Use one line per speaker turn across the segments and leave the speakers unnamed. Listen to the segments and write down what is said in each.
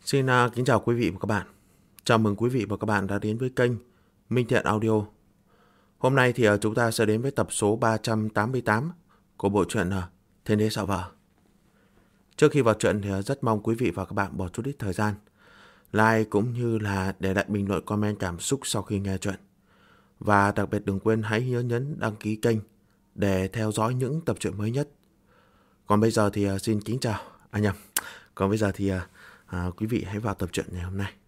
Xin kính chào quý vị và các bạn. Chào mừng quý vị và các bạn đã đến với kênh Minh Thiện Audio. Hôm nay thì chúng ta sẽ đến với tập số 388 của bộ truyện Thiên Đế Xạ Vợ. Trước khi vào truyện thì rất mong quý vị và các bạn bỏ chút ít thời gian like cũng như là để lại bình luận comment cảm xúc sau khi nghe truyện. Và đặc biệt đừng quên hãy nhấn đăng ký kênh để theo dõi những tập truyện mới nhất. Còn bây giờ thì xin kính chào. Còn bây giờ thì quý vị hãy vào tập truyện ngày hôm nay.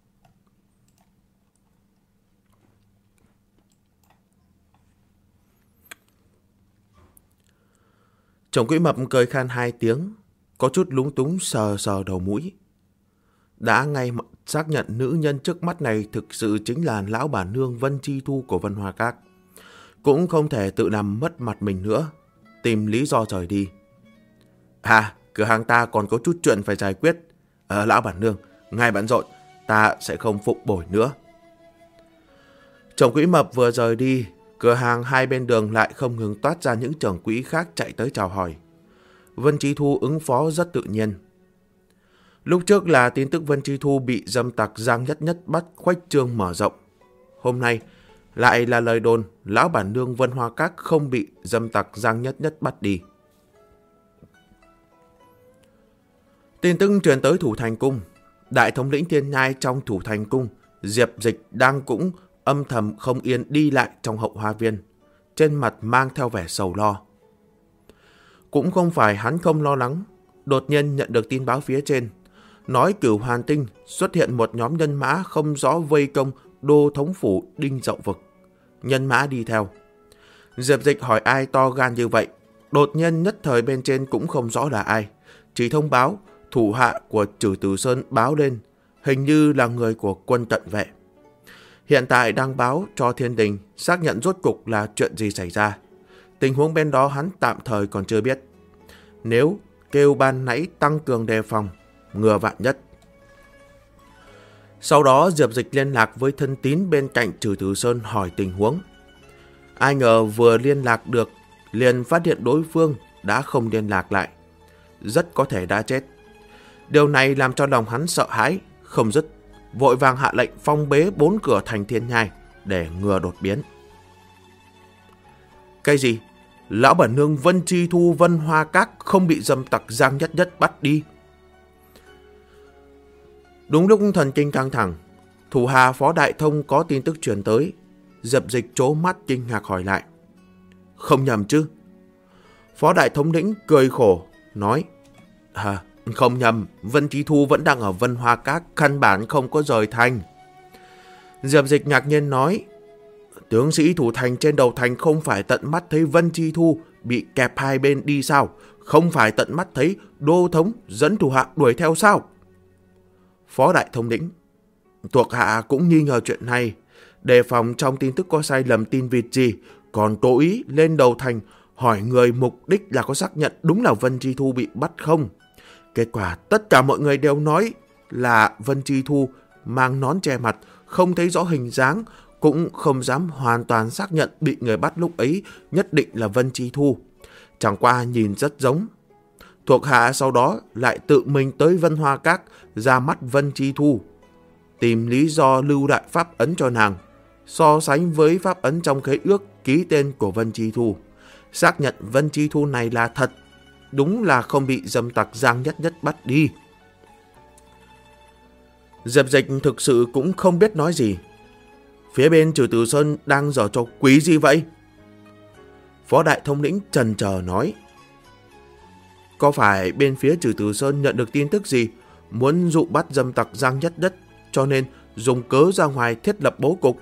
Chồng Quỹ Mập cười khan 2 tiếng, có chút lúng túng sờ sờ đầu mũi. Đã ngay xác nhận nữ nhân trước mắt này thực sự chính là lão bà nương Vân Chi Thu của Vân Hoa Các. Cũng không thể tự làm mất mặt mình nữa, tìm lý do rời đi. Cửa hàng ta còn có chút chuyện phải giải quyết. Lão bà nương, ngài bận rộn, ta sẽ không phụng bồi nữa. Chồng Quỹ Mập vừa rời đi, cửa hàng hai bên đường lại không ngừng toát ra những trưởng quỹ khác chạy tới chào hỏi. Vân Chi Thu ứng phó rất tự nhiên. Lúc trước là tin tức Vân Chi Thu bị dâm tặc Giang Nhất Nhất bắt khuếch trương mở rộng. Hôm nay lại là lời đồn lão bản nương Vân Hoa Các không bị dâm tặc Giang Nhất Nhất bắt đi. Tin tức truyền tới Thủ Thành Cung. Đại thống lĩnh Thiên Nhai trong Thủ Thành Cung, Diệp Dịch đang cũng âm thầm không yên đi lại trong hậu hoa viên, trên mặt mang theo vẻ sầu lo. Cũng không phải hắn không lo lắng, đột nhiên nhận được tin báo phía trên, nói Cửu Hoàn Tinh xuất hiện một nhóm nhân mã không rõ vây công đô thống phủ Đinh Dậu Vực. Nhân mã đi theo. Diệp Dịch hỏi ai to gan như vậy, đột nhiên nhất thời bên trên cũng không rõ là ai, chỉ thông báo thủ hạ của Trử Tử Sơn báo lên, hình như là người của quân cận vệ. Hiện tại đang báo cho Thiên Đình xác nhận rốt cục là chuyện gì xảy ra. Tình huống bên đó hắn tạm thời còn chưa biết. Nếu kêu ban nãy tăng cường đề phòng, ngừa vạn nhất. Sau đó Diệp Dịch liên lạc với thân tín bên cạnh Trử Tử Sơn hỏi tình huống. Ai ngờ vừa liên lạc được, liền phát hiện đối phương đã không liên lạc lại. Rất có thể đã chết. Điều này làm cho lòng hắn sợ hãi, không dứt, vội vàng hạ lệnh phong bế 4 cửa thành Thiên Nhai để ngừa đột biến. Cái gì? Lão bản nương Vân Chi Thu Vân Hoa Các không bị dâm tặc Giang Nhất Nhất bắt đi? Đúng lúc thần kinh căng thẳng, thủ hà Phó Đại Thông có tin tức truyền tới. Diệp Dịch trố mắt kinh ngạc hỏi lại. Không nhầm chứ? Phó Đại Thống lĩnh cười khổ, nói. Không nhầm, Vân Chi Thu vẫn đang ở Vân Hoa Các, căn bản không có rời thành. Diệp Dịch ngạc nhiên nói. Tướng sĩ thủ thành trên đầu thành không phải tận mắt thấy Vân Chi Thu bị kẹp hai bên đi sao? Không phải tận mắt thấy đô thống dẫn thủ hạ đuổi theo sao? Phó Đại Thống lĩnh, thuộc hạ cũng nghi ngờ chuyện này, đề phòng trong tin tức có sai lầm tin vịt gì, còn cố ý lên đầu thành hỏi người, mục đích là có xác nhận đúng là Vân Chi Thu bị bắt không. Kết quả tất cả mọi người đều nói là Vân Chi Thu mang nón che mặt, không thấy rõ hình dáng, cũng không dám hoàn toàn xác nhận bị người bắt lúc ấy nhất định là Vân Chi Thu. Chẳng qua nhìn rất giống. Thuộc hạ sau đó lại tự mình tới Vân Hoa Các ra mắt Vân Chi Thu, tìm lý do lưu lại pháp ấn cho nàng, so sánh với pháp ấn trong khế ước ký tên của Vân Chi Thu, xác nhận Vân Chi Thu này là thật, đúng là không bị dâm tặc Giang Nhất Nhất bắt đi. Diệp Dịch thực sự cũng không biết nói gì. Phía bên Trử Tử Sơn đang giở trò quý gì vậy? Phó Đại Thống lĩnh chần chờ nói. Có phải bên phía Trử Tử Sơn nhận được tin tức gì, muốn dụ bắt dâm tặc Giang Nhất Nhất, cho nên dùng cớ ra ngoài thiết lập bố cục?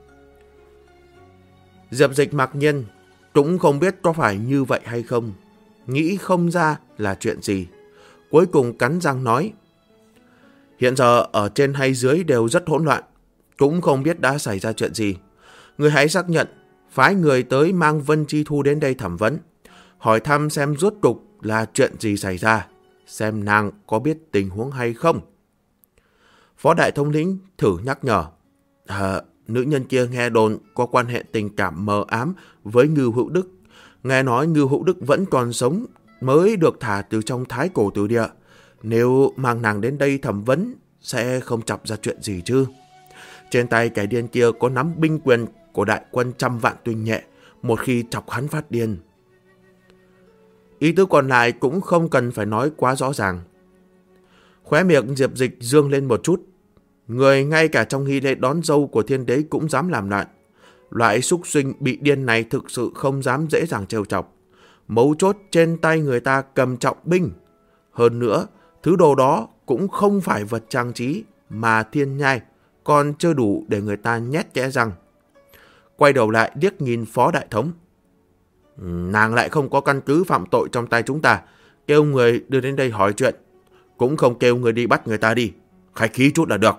Diệp Dịch mặc nhiên, cũng không biết có phải như vậy hay không, nghĩ không ra là chuyện gì. Cuối cùng cắn răng nói. Hiện giờ ở trên hay dưới đều rất hỗn loạn, cũng không biết đã xảy ra chuyện gì. Người hãy xác nhận, phái người tới mang Vân Chi Thu đến đây thẩm vấn, hỏi thăm xem rốt cục là chuyện gì xảy ra, xem nàng có biết tình huống hay không. Phó Đại Thống lĩnh thử nhắc nhở. Nữ nhân kia nghe đồn có quan hệ tình cảm mờ ám với Ngưu Hữu Đức. Nghe nói Ngưu Hữu Đức vẫn còn sống, mới được thả từ trong Thái Cổ Tử Địa. nếu mang nàng đến đây thẩm vấn sẽ không chọc ra chuyện gì chứ. Trên tay kẻ điên kia có nắm binh quyền của đại quân 100 vạn tinh nhuệ, một khi chọc hắn phát điên. Ý tứ còn lại cũng không cần phải nói quá rõ ràng. Khóe miệng Diệp Dịch dương lên một chút. Người ngay cả trong nghi lễ đón dâu của thiên đế cũng dám làm loạn. Loại súc sinh bị điên này thực sự không dám dễ dàng trêu chọc. Mấu chốt trên tay người ta cầm trọng binh. Hơn nữa, thứ đồ đó cũng không phải vật trang trí mà thiên nhai, còn chưa đủ để người ta nhét kẽ răng. Quay đầu lại liếc nhìn Phó Đại Thống. Nàng lại không có căn cứ phạm tội trong tay chúng ta, kêu người đưa đến đây hỏi chuyện, cũng không kêu người đi bắt người ta đi, khách khí chút là được.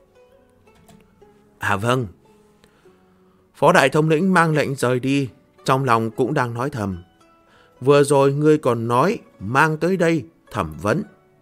À vâng. Phó Đại Thống lĩnh mang lệnh rời đi, trong lòng cũng đang nói thầm. Vừa rồi ngươi còn nói mang tới đây thẩm vấn.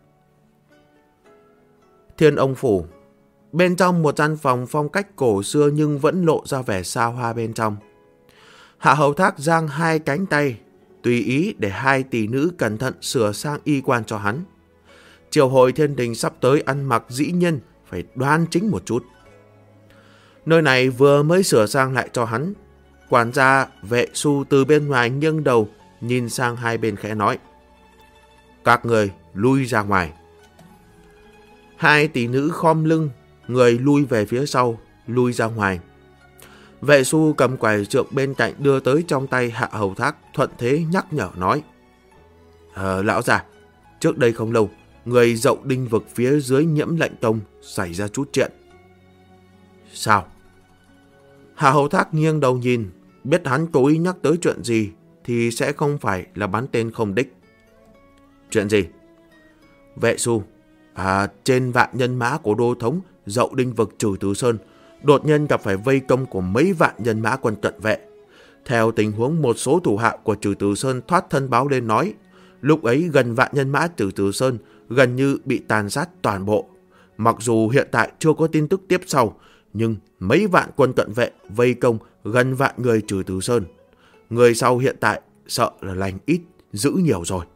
Thiên Ông Phủ. Bên trong một gian phòng phong cách cổ xưa nhưng vẫn lộ ra vẻ xa hoa bên trong. Hạ Hầu Thác giang hai cánh tay, tùy ý để hai tỷ nữ cẩn thận sửa sang y quan cho hắn. Triều hội thiên đình sắp tới ăn mặc dĩ nhiên phải đoan chính một chút. Nơi này vừa mới sửa sang lại cho hắn. Quản gia Vệ Xu từ bên ngoài nghiêng đầu nhìn sang hai bên khẽ nói: các người lui ra ngoài. Hai tỷ nữ khom lưng, người lui về phía sau, lui ra ngoài. Vệ Xu cầm quải trượng bên cạnh đưa tới trong tay Hạ Hầu Thác, thuận thế nhắc nhở nói: lão già, trước đây không lâu, người Dậu Đinh vực phía dưới Nhiễm Lệnh Tông xảy ra chút chuyện. Sao? Hạ Hầu Thác nghiêng đầu nhìn, biết hắn cố ý nhắc tới chuyện gì thì sẽ không phải là bắn tên không đích. Chuyện gì? Vệ Xu, trên vạn nhân mã của đô thống Dậu Đinh vực Trừ Từ Sơn đột nhiên gặp phải vây công của mấy vạn nhân mã quân cận vệ. Theo tình huống, một số thủ hạ của Trừ Từ Sơn thoát thân báo lên nói, lúc ấy gần vạn nhân mã Trừ Từ Sơn gần như bị tàn sát toàn bộ. Mặc dù hiện tại chưa có tin tức tiếp sau, nhưng mấy vạn quân cận vệ vây công gần vạn người Trừ Từ Sơn. Người sau hiện tại sợ là lành ít, dữ nhiều rồi.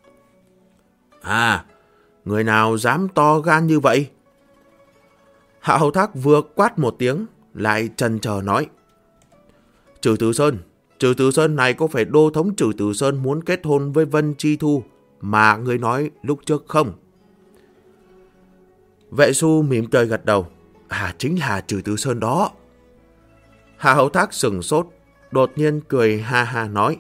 Người nào dám to gan như vậy? Hạ Hầu Thác vừa quát một tiếng, lại chần chờ nói: Trừ Từ Sơn này có phải đô thống Trừ Từ Sơn muốn kết hôn với Vân Chi Thu mà người nói lúc trước không? Vệ Xu mỉm cười gật đầu: chính là Trừ Từ Sơn đó. Hạ Hầu Thác sừng sốt, đột nhiên cười ha ha nói: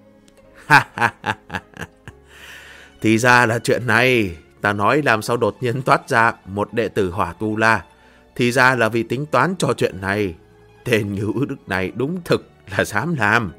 thì ra là chuyện này. Ta nói làm sao đột nhiên toát ra một đệ tử Hỏa Tu La, thì ra là vì tính toán cho chuyện này. Tên Ngưu Đức này đúng thực là dám làm.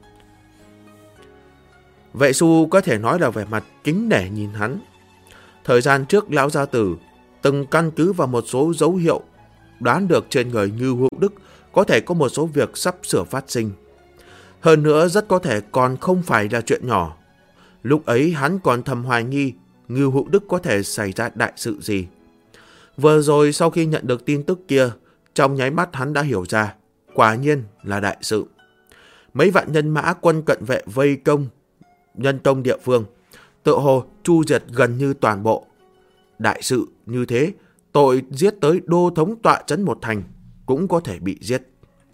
Vệ Xu có thể nói là vẻ mặt kính nể nhìn hắn. Thời gian trước lão gia tử từng căn cứ vào một số dấu hiệu đoán được trên người Ngưu Hữu Đức có thể có một số việc sắp sửa phát sinh. Hơn nữa rất có thể còn không phải là chuyện nhỏ. Lúc ấy hắn còn thầm hoài nghi Ngưu Hữu Đức có thể xảy ra đại sự gì. Vừa rồi sau khi nhận được tin tức kia, trong nháy mắt hắn đã hiểu ra, quả nhiên là đại sự. Mấy vạn nhân mã quân cận vệ vây công nhân công địa phương, tự hồ chu diệt gần như toàn bộ. Đại sự như thế, tội giết tới đô thống tọa trấn một thành cũng có thể bị giết.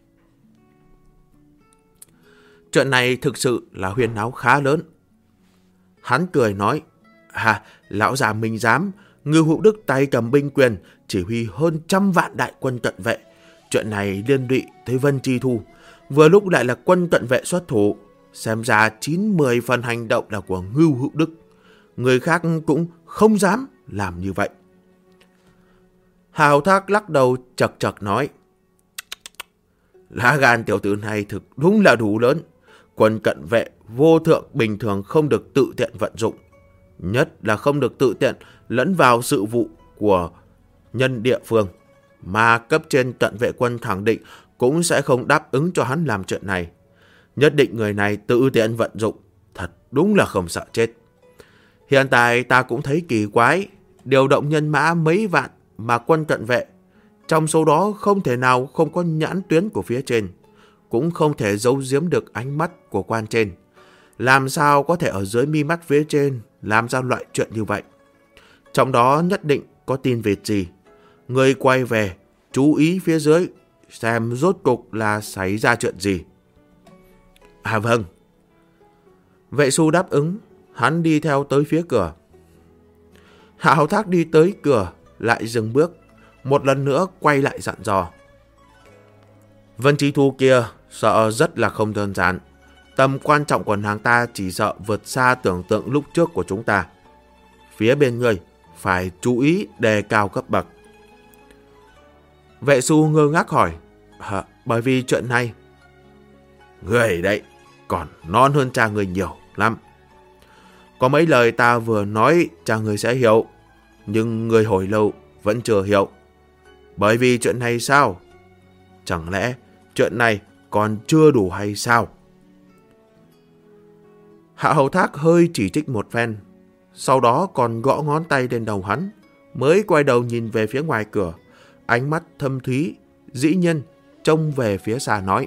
Chuyện này thực sự là huyên náo khá lớn. Hắn cười nói: lão già mình dám. Ngưu Hữu Đức tay cầm binh quyền, chỉ huy hơn 100 vạn đại quân cận vệ. Chuyện này liên lụy tới Vân Chi Thu, vừa lúc lại là quân cận vệ xuất thủ. Xem ra 9-10 phần hành động là của Ngưu Hữu Đức. Người khác cũng không dám làm như vậy. Hạ Hầu Thác lắc đầu chật chật nói: lá gan tiểu tử này thực đúng là đủ lớn. Quân cận vệ vô thượng bình thường không được tự tiện vận dụng, nhất là không được tự tiện lẫn vào sự vụ của nhân địa phương, mà cấp trên cận vệ quân khẳng định cũng sẽ không đáp ứng cho hắn làm chuyện này. Nhất định người này tự tiện vận dụng, thật đúng là không sợ chết. Hiện tại ta cũng thấy kỳ quái, điều động nhân mã mấy vạn mà quân cận vệ, trong số đó không thể nào không có nhãn tuyến của phía trên, cũng không thể giấu giếm được ánh mắt của quan trên. Làm sao có thể ở dưới mi mắt phía trên làm ra loại chuyện như vậy? Trong đó nhất định có tin vịt gì. Ngươi quay về, chú ý phía dưới, xem rốt cục là xảy ra chuyện gì. À vâng. Vệ Xu đáp ứng, hắn đi theo tới phía cửa. Hạ Hầu Thác đi tới cửa, lại dừng bước, một lần nữa quay lại dặn dò. Vân Chi Thu kia sợ rất là không đơn giản. Tầm quan trọng của nàng ta chỉ sợ vượt xa tưởng tượng lúc trước của chúng ta. Phía bên ngươi phải chú ý đề cao cấp bậc. Vệ Xu ngơ ngác hỏi, bởi vì chuyện này. Người đấy còn non hơn cha người nhiều lắm. Có mấy lời ta vừa nói cha người sẽ hiểu, nhưng người hồi lâu vẫn chưa hiểu. Bởi vì chuyện này sao? Chẳng lẽ chuyện này còn chưa đủ hay sao? Hạ Hầu Thác hơi chỉ trích một phen, sau đó còn gõ ngón tay lên đầu hắn, mới quay đầu nhìn về phía ngoài cửa, ánh mắt thâm thúy, dĩ nhiên trông về phía xa nói.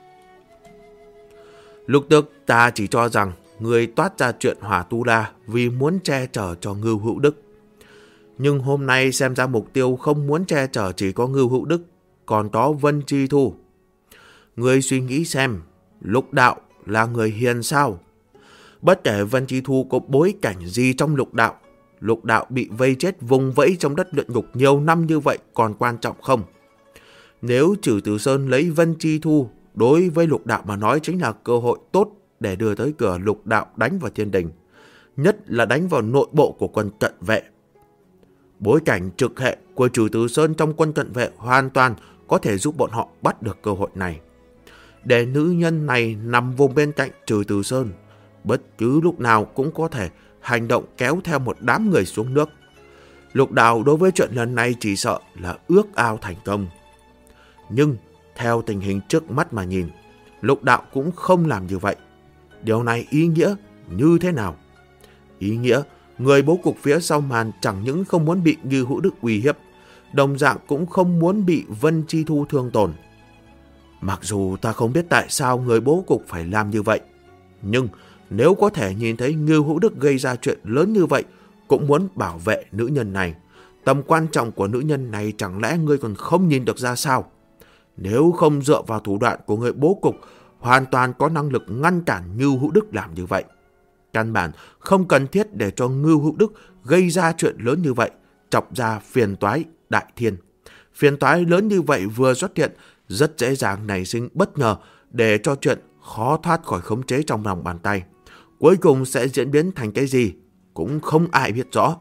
Lúc trước ta chỉ cho rằng người toát ra chuyện Hỏa Tu La vì muốn che chở cho Ngưu Hữu Đức. Nhưng hôm nay xem ra mục tiêu không muốn che chở chỉ có Ngưu Hữu Đức, còn có Vân Chi Thu. Người suy nghĩ xem, Lục Đạo là người hiền sao? Bất kể Vân Chi Thu có bối cảnh gì trong Lục Đạo bị vây chết vùng vẫy trong đất luyện ngục nhiều năm như vậy còn quan trọng không? Nếu Trừ Từ Sơn lấy Vân Chi Thu, đối với Lục Đạo mà nói chính là cơ hội tốt để đưa tới cửa Lục Đạo đánh vào thiên đình, nhất là đánh vào nội bộ của quân cận vệ. Bối cảnh trực hệ của Trừ Từ Sơn trong quân cận vệ hoàn toàn có thể giúp bọn họ bắt được cơ hội này. Để nữ nhân này nằm vùng bên cạnh Trừ Từ Sơn, bất cứ lúc nào cũng có thể hành động kéo theo một đám người xuống nước. Lục Đạo đối với chuyện lần này chỉ sợ là ước ao thành công. Nhưng theo tình hình trước mắt mà nhìn, Lục Đạo cũng không làm như vậy. Điều này ý nghĩa như thế nào? Ý nghĩa người bố cục phía sau màn chẳng những không muốn bị Ngưu Hữu Đức uy hiếp, đồng dạng cũng không muốn bị Vân Chi Thu thương tổn. Mặc dù ta không biết tại sao người bố cục phải làm như vậy, nhưng nếu có thể nhìn thấy Ngưu Hữu Đức gây ra chuyện lớn như vậy, cũng muốn bảo vệ nữ nhân này. Tầm quan trọng của nữ nhân này chẳng lẽ ngươi còn không nhìn được ra sao? Nếu không dựa vào thủ đoạn của người bố cục, hoàn toàn có năng lực ngăn cản Ngưu Hữu Đức làm như vậy. Căn bản không cần thiết để cho Ngưu Hữu Đức gây ra chuyện lớn như vậy, chọc ra phiền toái đại thiên. Phiền toái lớn như vậy vừa xuất hiện, rất dễ dàng nảy sinh bất ngờ để cho chuyện khó thoát khỏi khống chế trong lòng bàn tay. Cuối cùng sẽ diễn biến thành cái gì cũng không ai biết rõ.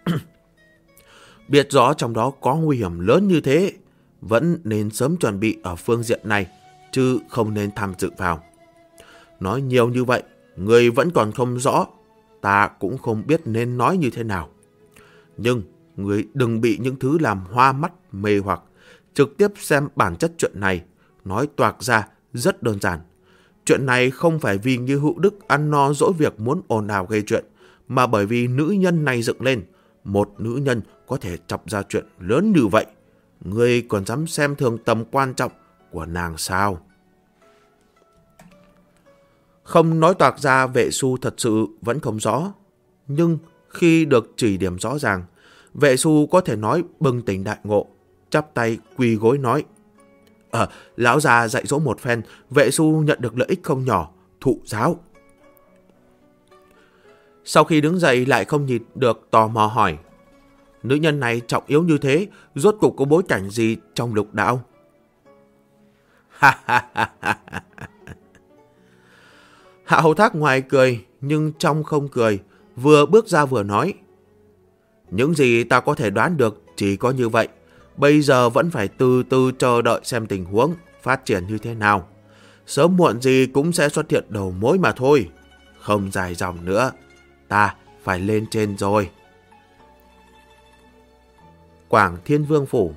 Biết rõ trong đó có nguy hiểm lớn như thế, vẫn nên sớm chuẩn bị ở phương diện này, chứ không nên tham dự vào. Nói nhiều như vậy, người vẫn còn không rõ, ta cũng không biết nên nói như thế nào. Nhưng người đừng bị những thứ làm hoa mắt mê hoặc, trực tiếp xem bản chất chuyện này, nói toạc ra rất đơn giản. Chuyện này không phải vì Ngưu Hữu Đức ăn no dỗi việc muốn ồn ào gây chuyện, mà bởi vì nữ nhân này dựng lên. Một nữ nhân có thể chọc ra chuyện lớn như vậy, ngươi còn dám xem thường tầm quan trọng của nàng sao? Không nói toạc ra, Vệ Xu thật sự vẫn không rõ. Nhưng khi được chỉ điểm rõ ràng, Vệ Xu có thể nói bừng tỉnh đại ngộ, chắp tay quỳ gối nói. Lão già dạy dỗ một phen, Vệ Xu nhận được lợi ích không nhỏ, thụ giáo. Sau khi đứng dậy lại không nhịn được tò mò hỏi. Nữ nhân này trọng yếu như thế, rốt cuộc có bối cảnh gì trong Lục Đạo? Hạ Hầu Thác ngoài cười, nhưng trong không cười, vừa bước ra vừa nói. Những gì ta có thể đoán được chỉ có như vậy. Bây giờ vẫn phải từ từ chờ đợi xem tình huống phát triển như thế nào. Sớm muộn gì cũng sẽ xuất hiện đầu mối mà thôi. Không dài dòng nữa, ta phải lên trên rồi. Quảng Thiên Vương Phủ.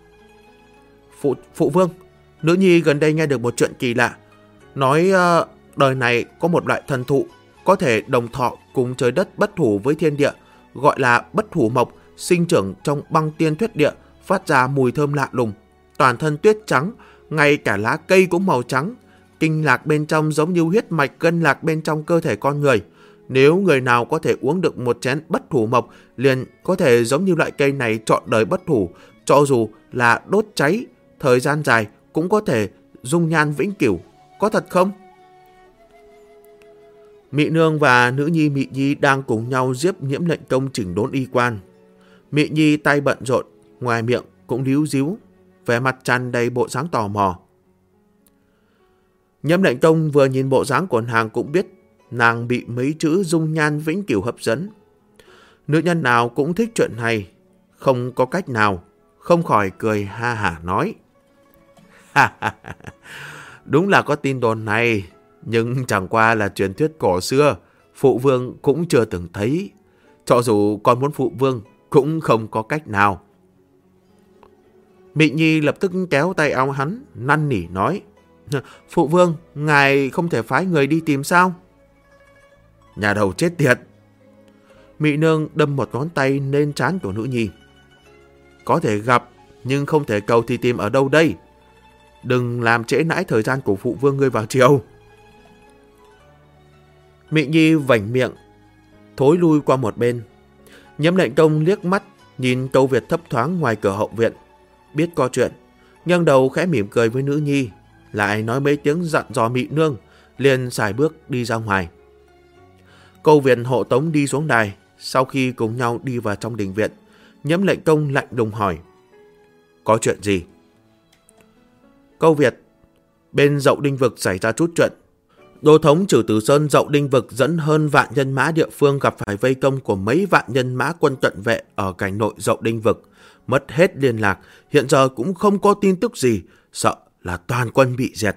Phụ vương, nữ nhi gần đây nghe được một chuyện kỳ lạ. Nói đời này có một loại thần thụ có thể đồng thọ cùng trời đất bất thủ với thiên địa, gọi là bất thủ mộc, sinh trưởng trong băng tiên tuyết địa, phát ra mùi thơm lạ lùng, toàn thân tuyết trắng, ngay cả lá cây cũng màu trắng. Kinh lạc bên trong giống như huyết mạch gân lạc bên trong cơ thể con người. Nếu người nào có thể uống được một chén bất thủ mộc, liền có thể giống như loại cây này trọn đời bất thủ, cho dù là đốt cháy, thời gian dài cũng có thể dung nhan vĩnh cửu. Có thật không? Mị Nương và nữ nhi Mị Nhi đang cùng nhau giếp Nhiễm Lệnh Công chỉnh đốn y quan. Mị Nhi tay bận rộn, ngoài miệng cũng líu díu, vẻ mặt tràn đầy bộ dáng tò mò. Nhiễm Lệnh Công vừa nhìn bộ dáng của nàng cũng biết nàng bị mấy chữ dung nhan vĩnh cửu hấp dẫn. Nữ nhân nào cũng thích chuyện này, không có cách nào, không khỏi cười ha hả nói. Đúng là có tin đồn này, nhưng chẳng qua là truyền thuyết cổ xưa, phụ vương cũng chưa từng thấy. Cho dù con muốn phụ vương, cũng không có cách nào. Mị Nhi lập tức kéo tay áo hắn, năn nỉ nói. Phụ vương, ngài không thể phái người đi tìm sao? Nhà đầu chết tiệt! Mị Nương đâm một ngón tay lên trán của nữ nhi. Có thể gặp, nhưng không thể cầu thì tìm ở đâu đây? Đừng làm trễ nãi thời gian của phụ vương ngươi vào chiều. Mị Nhi vảnh miệng, thối lui qua một bên. Nhiễm Lệnh Công liếc mắt, nhìn Câu Việt thấp thoáng ngoài cửa hậu viện. Biết có chuyện, nghiêng đầu khẽ mỉm cười với nữ nhi, lại nói mấy tiếng dặn dò Mị Nương, liền sải bước đi ra ngoài. Câu Việt hộ tống đi xuống đài, sau khi cùng nhau đi vào trong đình viện, Nhiễm Lệnh Công lạnh lùng hỏi. Có chuyện gì? Câu Việt, bên Dậu Đinh Vực xảy ra chút chuyện. Đô thống Trừ Tử Sơn Dậu Đinh Vực dẫn hơn vạn nhân mã địa phương gặp phải vây công của mấy vạn nhân mã quân cận vệ ở cảnh nội Dậu Đinh Vực. Mất hết liên lạc, hiện giờ cũng không có tin tức gì, sợ là toàn quân bị diệt.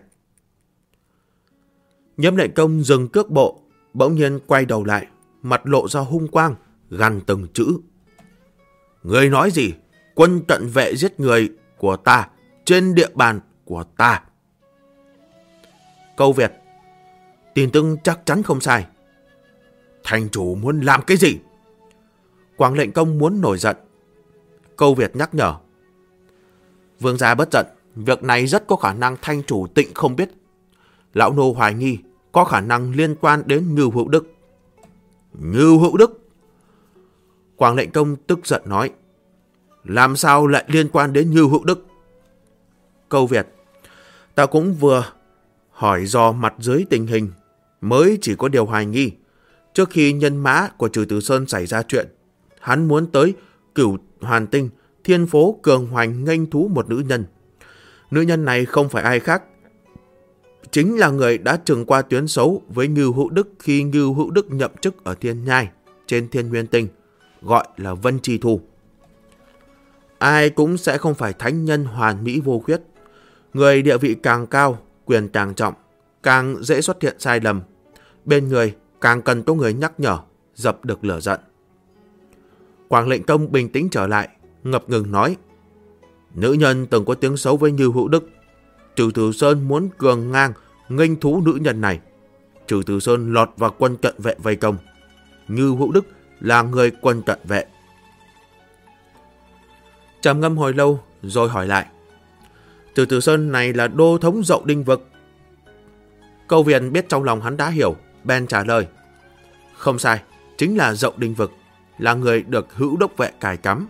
Nhiễm Lệnh Công dừng cước bộ, bỗng nhiên quay đầu lại, mặt lộ ra hung quang, gằn từng chữ. Người nói gì? Quân cận vệ giết người của ta, trên địa bàn của ta. Câu Việt, tin tức chắc chắn không sai. Thành chủ muốn làm cái gì? Quảng Lệnh Công muốn nổi giận. Câu Việt nhắc nhở. Vương gia bất giận, việc này rất có khả năng Thanh chủ Tịnh không biết. Lão nô hoài nghi có khả năng liên quan đến Ngưu Hữu Đức. Ngưu Hữu Đức? Quảng Lệnh Công tức giận nói. Làm sao lại liên quan đến Ngưu Hữu Đức? Câu Việt, ta cũng vừa hỏi dò mặt dưới tình hình, mới chỉ có điều hoài nghi. Trước khi nhân mã của Trừ Tử Sơn xảy ra chuyện, hắn muốn tới Cửu Hoàn Tinh, Thiên Phố cường hoành nghênh thú một nữ nhân. Nữ nhân này không phải ai khác, chính là người đã trừng qua tuyến xấu với Ngưu Hữu Đức khi Ngưu Hữu Đức nhậm chức ở Thiên Nhai trên Thiên Nguyên Tinh, gọi là Vân Chi Thu. Ai cũng sẽ không phải thánh nhân hoàn mỹ vô khuyết. Người địa vị càng cao, quyền càng trọng, càng dễ xuất hiện sai lầm. Bên người càng cần có người nhắc nhở, dập được lửa giận. Quảng Lệnh Công bình tĩnh trở lại, ngập ngừng nói. Nữ nhân từng có tiếng xấu với Ngưu Hữu Đức. Trừ Tử Sơn muốn cường ngang, nghênh thú nữ nhân này. Trừ Tử Sơn lọt vào quân cận vệ vây công. Ngưu Hữu Đức là người quân cận vệ. Trầm ngâm hồi lâu rồi hỏi lại. Trừ Tử Sơn này là đô thống Dậu Đinh Vực. Câu Việt biết trong lòng hắn đã hiểu, bèn trả lời. Không sai, chính là Dậu Đinh Vực, là người được Hữu Đốc vệ cài cắm.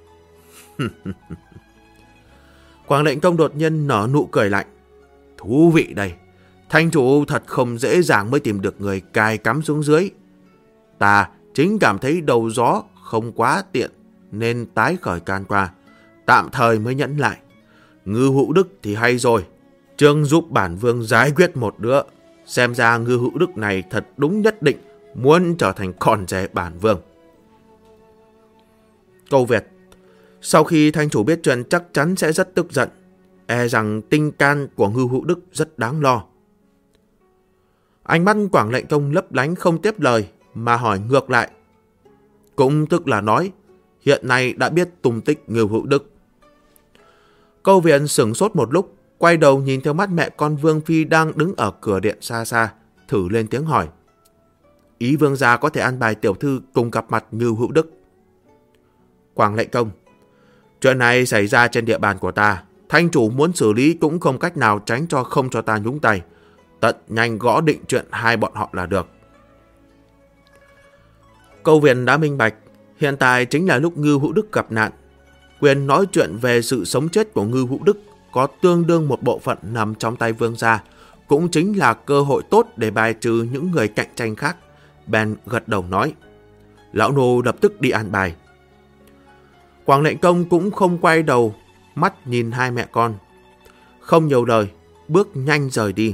Quảng Lệnh Công đột nhiên nở nụ cười lạnh. Thú vị đây, Thanh chủ thật không dễ dàng mới tìm được người cài cắm xuống dưới. Ta chính cảm thấy đầu gió không quá tiện nên tái khởi can qua, tạm thời mới nhẫn lại. Ngưu Hữu Đức thì hay rồi, Trương giúp bản vương giải quyết một đứa. Xem ra Ngưu Hữu Đức này thật đúng nhất định muốn trở thành con rể bản vương. Câu Việt, sau khi Thanh chủ biết chuyện chắc chắn sẽ rất tức giận, e rằng tinh can của Ngưu Hữu Đức rất đáng lo. Ánh mắt Quảng Lệnh Công lấp lánh không tiếp lời mà hỏi ngược lại. Cũng tức là nói hiện nay đã biết tung tích Ngưu Hữu Đức. Câu Việt sửng sốt một lúc, quay đầu nhìn theo mắt mẹ con Vương Phi đang đứng ở cửa điện xa xa, thử lên tiếng hỏi. Ý vương gia có thể an bài tiểu thư cùng gặp mặt Ngưu Hữu Đức. Quảng Lệnh Công, chuyện này xảy ra trên địa bàn của ta, Thanh chủ muốn xử lý cũng không cách nào tránh cho không cho ta nhúng tay. Tận nhanh gõ định chuyện hai bọn họ là được. Câu Việt đã minh bạch, hiện tại chính là lúc Ngưu Hữu Đức gặp nạn. Quyền nói chuyện về sự sống chết của Ngưu Hữu Đức có tương đương một bộ phận nằm trong tay Vương gia, cũng chính là cơ hội tốt để bài trừ những người cạnh tranh khác. Bèn gật đầu nói, lão nô lập tức đi an bài. Quảng Lệnh Công cũng không quay đầu, mắt nhìn hai mẹ con. Không nhiều lời, bước nhanh rời đi.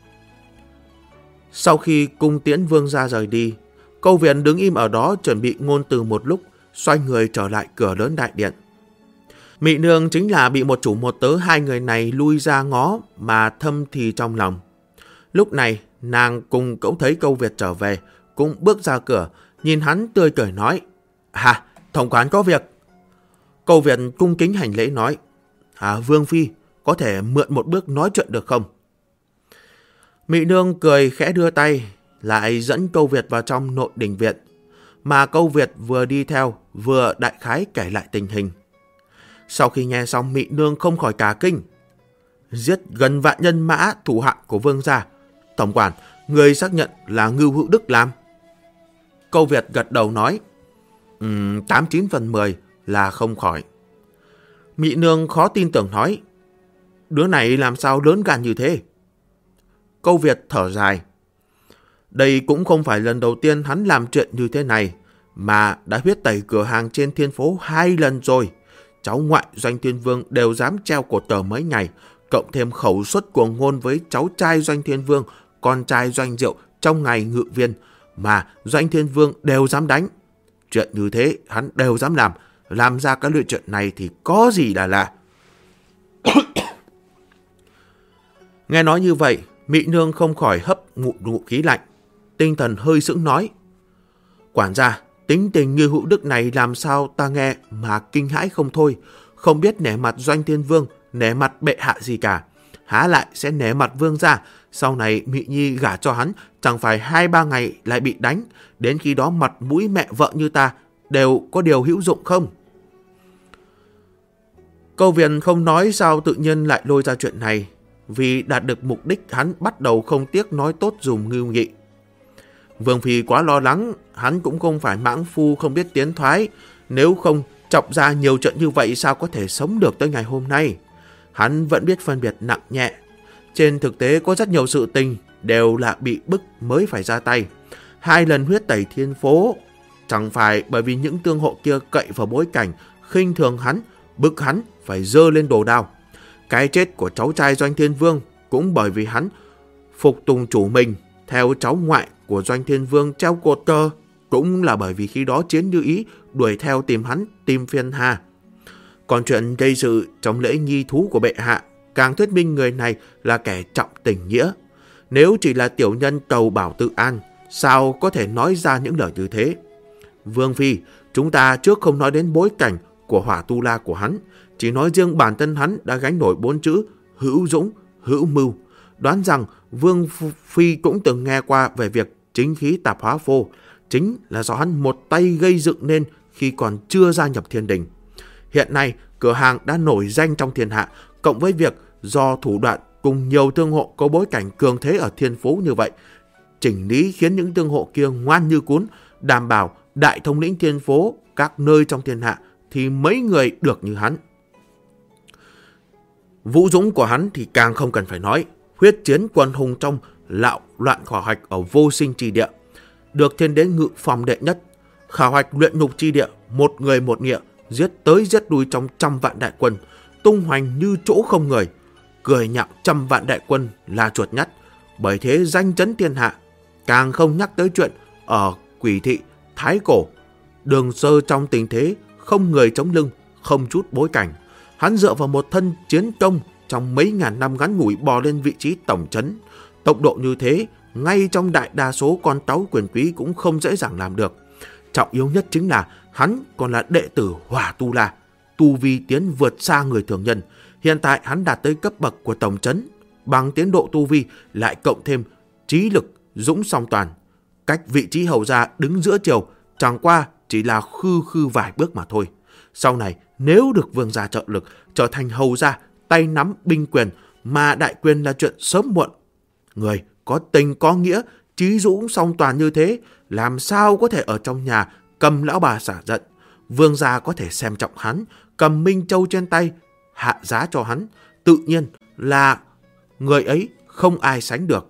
Sau khi cung tiễn Vương gia rời đi, Câu Việt đứng im ở đó chuẩn bị ngôn từ một lúc, xoay người trở lại cửa lớn đại điện. Mị Nương chính là bị một chủ một tớ hai người này lui ra ngó mà thâm thì trong lòng. Lúc này, nàng cùng cũng thấy Câu Việt trở về, cũng bước ra cửa, nhìn hắn tươi cười nói, tổng quán có việc. Câu Việt cung kính hành lễ nói, Vương Phi, có thể mượn một bước nói chuyện được không? Mị Nương cười khẽ đưa tay, lại dẫn Câu Việt vào trong nội đình viện, mà Câu Việt vừa đi theo, vừa đại khái kể lại tình hình. Sau khi nghe xong, Mị Nương không khỏi cả kinh. Giết gần vạn nhân mã thủ hạ của Vương gia, tổng quản, người xác nhận là Ngưu Hữu Đức làm. Câu Việt gật đầu nói, 89 phần 10 là không khỏi. Mị Nương khó tin tưởng nói, đứa này làm sao lớn gan như thế? Câu Việt thở dài, đây cũng không phải lần đầu tiên hắn làm chuyện như thế này, mà đã huyết tẩy cửa hàng trên Thiên Phố 2 lần rồi. Cháu ngoại Doanh Thiên Vương đều dám treo cột cờ mấy ngày, cộng thêm khẩu suất cuồng ngôn với cháu trai Doanh Thiên Vương, con trai Doanh Diệu trong ngày ngự viên, mà Doanh Thiên Vương đều dám đánh. Chuyện như thế hắn đều dám làm ra cái chuyện này thì có gì là lạ. Nghe nói như vậy, Mị Nương không khỏi hấp ngụ khí lạnh, tinh thần hơi sững nói, quản gia, tính tình như Hữu Đức này làm sao ta nghe mà kinh hãi không thôi, không biết nể mặt Doanh Thiên Vương, nể mặt bệ hạ gì cả, há lại sẽ nể mặt Vương gia. Sau này Mị Nhi gả cho hắn, chẳng phải 2-3 ngày lại bị đánh, đến khi đó mặt mũi mẹ vợ như ta đều có điều hữu dụng không? Câu Việt không nói sao tự nhiên lại lôi ra chuyện này, vì đạt được mục đích hắn bắt đầu không tiếc nói tốt dùm Ngưu Nghị. Vương Phi quá lo lắng, hắn cũng không phải mãng phu không biết tiến thoái, nếu không chọc ra nhiều chuyện như vậy sao có thể sống được tới ngày hôm nay. Hắn vẫn biết phân biệt nặng nhẹ. Trên thực tế có rất nhiều sự tình đều là bị bức mới phải ra tay. 2 lần huyết tẩy Thiên Phố, chẳng phải bởi vì những tương hộ kia cậy vào bối cảnh, khinh thường hắn, bức hắn phải giơ lên đồ đao. Cái chết của cháu trai Doanh Thiên Vương cũng bởi vì hắn phục tùng chủ mình, theo cháu ngoại của Doanh Thiên Vương treo cột cờ, cũng là bởi vì khi đó Chiến Như Ý đuổi theo tìm hắn tìm phiền hà. Còn chuyện gây sự trong lễ nghi thú của bệ hạ càng thuyết minh người này là kẻ trọng tình nghĩa. Nếu chỉ là tiểu nhân cầu bảo tự an, sao có thể nói ra những lời như thế? Vương Phi, chúng ta trước không nói đến bối cảnh của Hỏa Tu La của hắn, chỉ nói riêng bản thân hắn đã gánh nổi 4 chữ hữu dũng, hữu mưu. Đoán rằng Vương Phi cũng từng nghe qua về việc chính khí tạp hóa phô, chính là do hắn một tay gây dựng nên khi còn chưa gia nhập Thiên Đình. Hiện nay, cửa hàng đã nổi danh trong thiên hạ, cộng với việc do thủ đoạn cùng nhiều thương hộ có bối cảnh cường thế ở Thiên Phố như vậy, chỉnh lý khiến những thương hộ kia ngoan như cún, đảm bảo đại thống lĩnh Thiên Phố các nơi trong thiên hạ thì mấy người được như hắn. Vũ dũng của hắn thì càng không cần phải nói, huyết chiến quân hùng trong lạo loạn khảo hạch ở vô sinh tri địa, được thiên đế ngự phòng đệ nhất, khảo hạch luyện nhục tri địa, một người một nghĩa, giết tới giết đuôi trong 100 vạn đại quân, tung hoành như chỗ không người, cười nhạo 100 vạn đại quân là chuột nhắt, bởi thế danh chấn thiên hạ. Càng không nhắc tới chuyện ở Quỷ Thị, Thái Cổ, Đường Sơ trong tình thế không người chống lưng, không chút bối cảnh, hắn dựa vào một thân chiến công trong mấy ngàn năm ngắn ngủi bò lên vị trí tổng trấn. Tốc độ như thế, ngay trong đại đa số con cháu quyền quý cũng không dễ dàng làm được. Trọng yếu nhất chính là hắn còn là đệ tử Hỏa Tu La, tu vi tiến vượt xa người thường nhân. Hiện tại hắn đạt tới cấp bậc của tổng trấn, bằng tiến độ tu vi lại cộng thêm trí lực dũng song toàn, cách vị trí hầu gia đứng giữa triều chẳng qua chỉ là khư vài bước mà thôi. Sau này nếu được vương gia trợ lực, trở thành hầu gia, tay nắm binh quyền, mà đại quyền là chuyện sớm muộn. Người có tình có nghĩa Chí dũng song toàn như thế, làm sao có thể ở trong nhà cầm lão bà xả giận. Vương gia có thể xem trọng hắn, cầm Minh Châu trên tay, hạ giá cho hắn. Tự nhiên là người ấy không ai sánh được.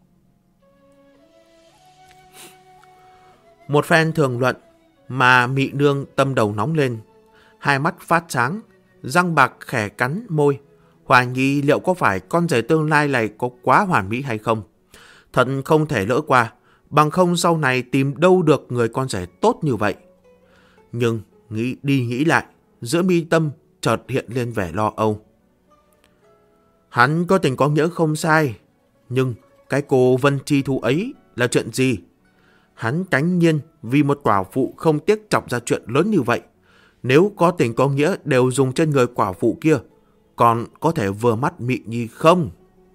Một phen thường luận mà Mị Nương tâm đầu nóng lên, hai mắt phát sáng, răng bạc khẽ cắn môi, hoài nghi liệu có phải con rể tương lai này có quá hoàn mỹ hay không. Thật không thể lỡ qua, bằng không sau này tìm đâu được người con rể tốt như vậy. Nhưng nghĩ đi nghĩ lại, giữa mi tâm chợt hiện lên vẻ lo âu. Hắn có tình có nghĩa không sai, nhưng cái cô Vân Chi Thu ấy là chuyện gì? Hắn cánh nhiên vì một quả phụ không tiếc chọc ra chuyện lớn như vậy. Nếu có tình có nghĩa đều dùng trên người quả phụ kia, còn có thể vừa mắt Mị Nhi không?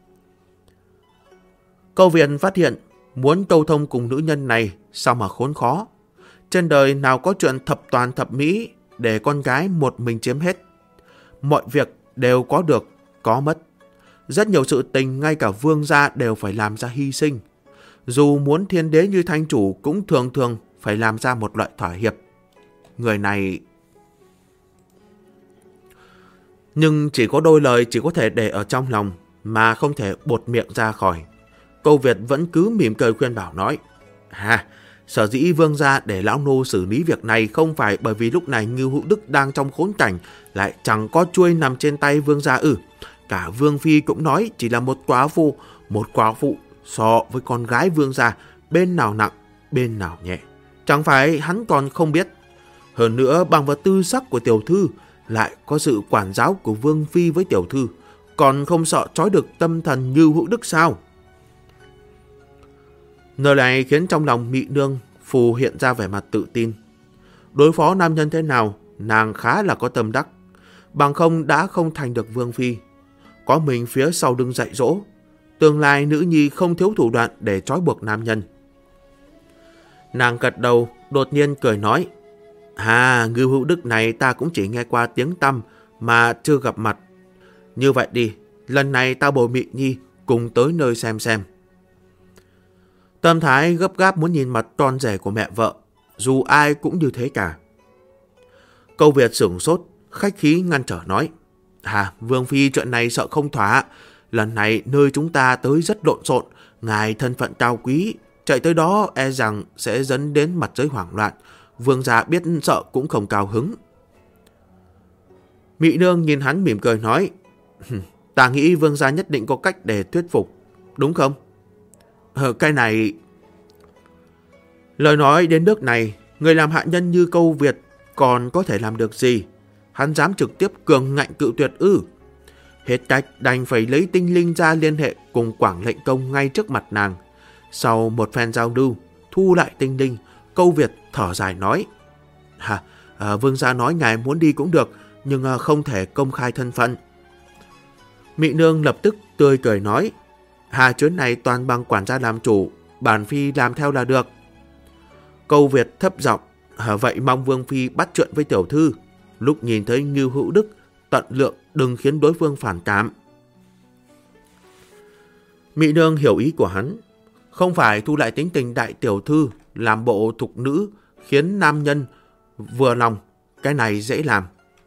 Câu viện phát hiện muốn câu thông cùng nữ nhân này sao mà khốn khó. Trên đời nào có chuyện thập toàn thập mỹ để con gái một mình chiếm hết. Mọi việc đều có được, có mất. Rất nhiều sự tình ngay cả vương gia đều phải làm ra hy sinh. Dù muốn thiên đế như thanh chủ cũng thường thường phải làm ra một loại thỏa hiệp. Người này... Nhưng chỉ có đôi lời chỉ có thể để ở trong lòng mà không thể buột miệng ra khỏi. Câu Việt vẫn cứ mỉm cười khuyên bảo nói: sở dĩ vương gia để lão nô xử lý việc này không phải bởi vì lúc này Ngưu Hữu Đức đang trong khốn cảnh, lại chẳng có chuôi nằm trên tay vương gia ư? Cả vương phi cũng nói chỉ là một quả phụ so với con gái vương gia, bên nào nặng, bên nào nhẹ. Chẳng phải hắn còn không biết. Hơn nữa bằng vào tư sắc của tiểu thư, lại có sự quản giáo của vương phi với tiểu thư, còn không sợ trói được tâm thần Ngưu Hữu Đức sao? Nơi này khiến trong lòng Mị Nương phù hiện ra vẻ mặt tự tin. Đối phó nam nhân thế nào, nàng khá là có tâm đắc. Bằng không đã không thành được vương phi. Có mình phía sau lưng dạy dỗ, tương lai nữ nhi không thiếu thủ đoạn để trói buộc nam nhân. Nàng gật đầu, đột nhiên cười nói: Ngưu Hữu Đức này ta cũng chỉ nghe qua tiếng tăm mà chưa gặp mặt. Như vậy đi, lần này ta bồi Mị Nhi cùng tới nơi xem. Tâm thái gấp gáp muốn nhìn mặt con rể của mẹ vợ, dù ai cũng như thế cả. Câu Việt sửng sốt, khách khí ngăn trở nói: vương phi chuyện này sợ không thỏa. Lần này nơi chúng ta tới rất lộn xộn, ngài thân phận cao quý, chạy tới đó e rằng sẽ dẫn đến mặt giới hoảng loạn. Vương gia biết sợ cũng không cao hứng. Mị Nương nhìn hắn mỉm cười nói: ta nghĩ vương gia nhất định có cách để thuyết phục, đúng không? Cái này... Lời nói đến nước này, người làm hạ nhân như Câu Việt còn có thể làm được gì? Hắn dám trực tiếp cường ngạnh cự tuyệt ư? Hết cách đành phải lấy Tinh Linh ra liên hệ cùng Quảng Lệnh Công ngay trước mặt nàng. Sau một phen giao lưu, thu lại Tinh Linh, Câu Việt thở dài nói: vương gia nói ngài muốn đi cũng được, nhưng không thể công khai thân phận. Mị Nương lập tức tươi cười nói: chuyến này toàn bằng quản gia làm chủ, bản phi làm theo là được. Câu Việt thấp giọng: vậy mong vương phi bắt chuyện với tiểu thư, lúc nhìn thấy Ngưu Hữu Đức tận lượng đừng khiến đối phương phản cảm. Mị Nương hiểu ý của hắn, không phải thu lại tính tình đại tiểu thư, làm bộ thục nữ khiến nam nhân vừa lòng, cái này dễ làm.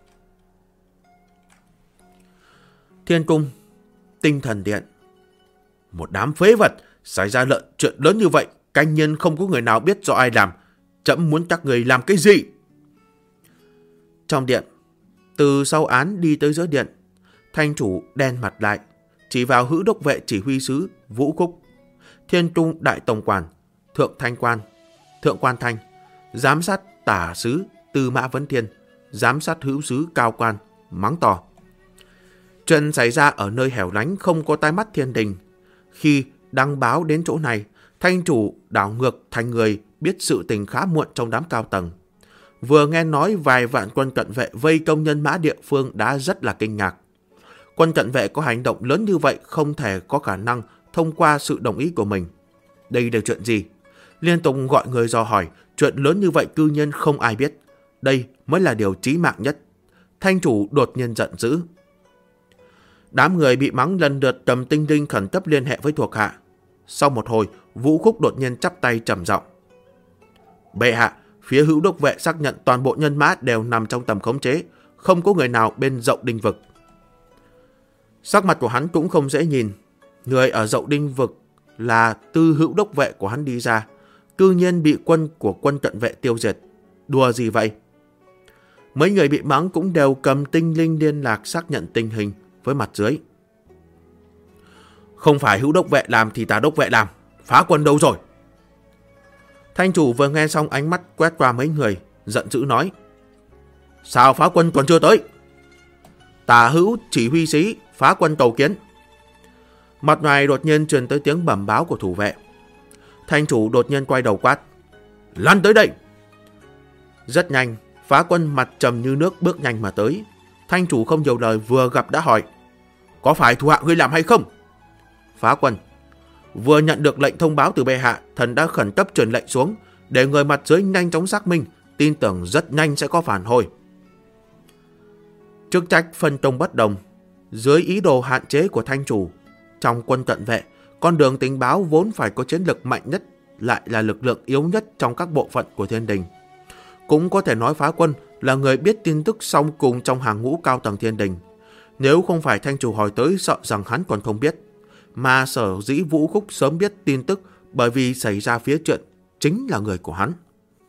Thiên cung, Tinh Thần Điện. Một đám phế vật, xảy ra chuyện lớn như vậy, canh nhiên không có người nào biết do ai làm. Trẫm muốn các người làm cái gì? Trong điện, từ sau án đi tới giữa điện, thanh chủ đen mặt lại, chỉ vào Hữu Đốc vệ chỉ huy sứ Vũ Khúc, Thiên Trung đại tổng quản Thượng Quan Thanh, giám sát tả sứ Tư Mã Vấn Thiên, giám sát hữu sứ Cao Quan, mắng to. Chuyện xảy ra ở nơi hẻo lánh không có tai mắt thiên đình. Khi đăng báo đến chỗ này, thanh chủ đảo ngược thành người biết sự tình khá muộn trong đám cao tầng. Vừa nghe nói vài vạn quân cận vệ vây công nhân mã địa phương đã rất là kinh ngạc. Quân cận vệ có hành động lớn như vậy không thể có khả năng thông qua sự đồng ý của mình. Đây là chuyện gì? Liên tục gọi người dò hỏi, chuyện lớn như vậy cư nhiên không ai biết. Đây mới là điều chí mạng nhất. Thanh chủ đột nhiên giận dữ. Đám người bị mắng lần lượt cầm Tinh Linh khẩn cấp liên hệ với thuộc hạ. Sau một hồi, Vũ Khúc đột nhiên chắp tay trầm giọng. Bệ hạ, phía Hữu Đốc vệ xác nhận toàn bộ nhân mã đều nằm trong tầm khống chế, không có người nào bên Dậu Đinh Vực. Sắc mặt của hắn cũng không dễ nhìn. Người ở Dậu Đinh Vực là Tư Hữu Đốc vệ của hắn đi ra, cư nhiên bị quân của quân cận vệ tiêu diệt. Đùa gì vậy? Mấy người bị mắng cũng đều cầm tinh linh liên lạc xác nhận tình hình với mặt dưới. Không phải Hữu Đốc vệ làm thì Tả Đốc vệ làm. Phá quân đâu rồi? Thanh chủ vừa nghe xong ánh mắt quét qua mấy người, giận dữ nói. Sao phá quân còn chưa tới? Tả Hữu chỉ huy sĩ phá quân cầu kiến. Mặt ngoài đột nhiên truyền tới tiếng bẩm báo của thủ vệ. Thanh chủ đột nhiên quay đầu quát. Lăn tới đây! Rất nhanh, phá quân mặt trầm như nước bước nhanh mà tới. Thanh chủ không nhiều lời vừa gặp đã hỏi. Có phải thủ hạ ngươi làm hay không? Phá quân. Vừa nhận được lệnh thông báo từ bệ hạ, thần đã khẩn cấp truyền lệnh xuống để người mặt dưới nhanh chóng xác minh, tin tưởng rất nhanh sẽ có phản hồi. Chức trách phân tông bất đồng. Dưới ý đồ hạn chế của thanh chủ, trong quân cận vệ, con đường tình báo vốn phải có chiến lực mạnh nhất lại là lực lượng yếu nhất trong các bộ phận của thiên đình. Cũng có thể nói phá quân là người biết tin tức song cùng trong hàng ngũ cao tầng thiên đình. Nếu không phải thanh chủ hỏi tới sợ rằng hắn còn không biết, mà sở dĩ Vũ Khúc sớm biết tin tức bởi vì xảy ra phía chuyện chính là người của hắn.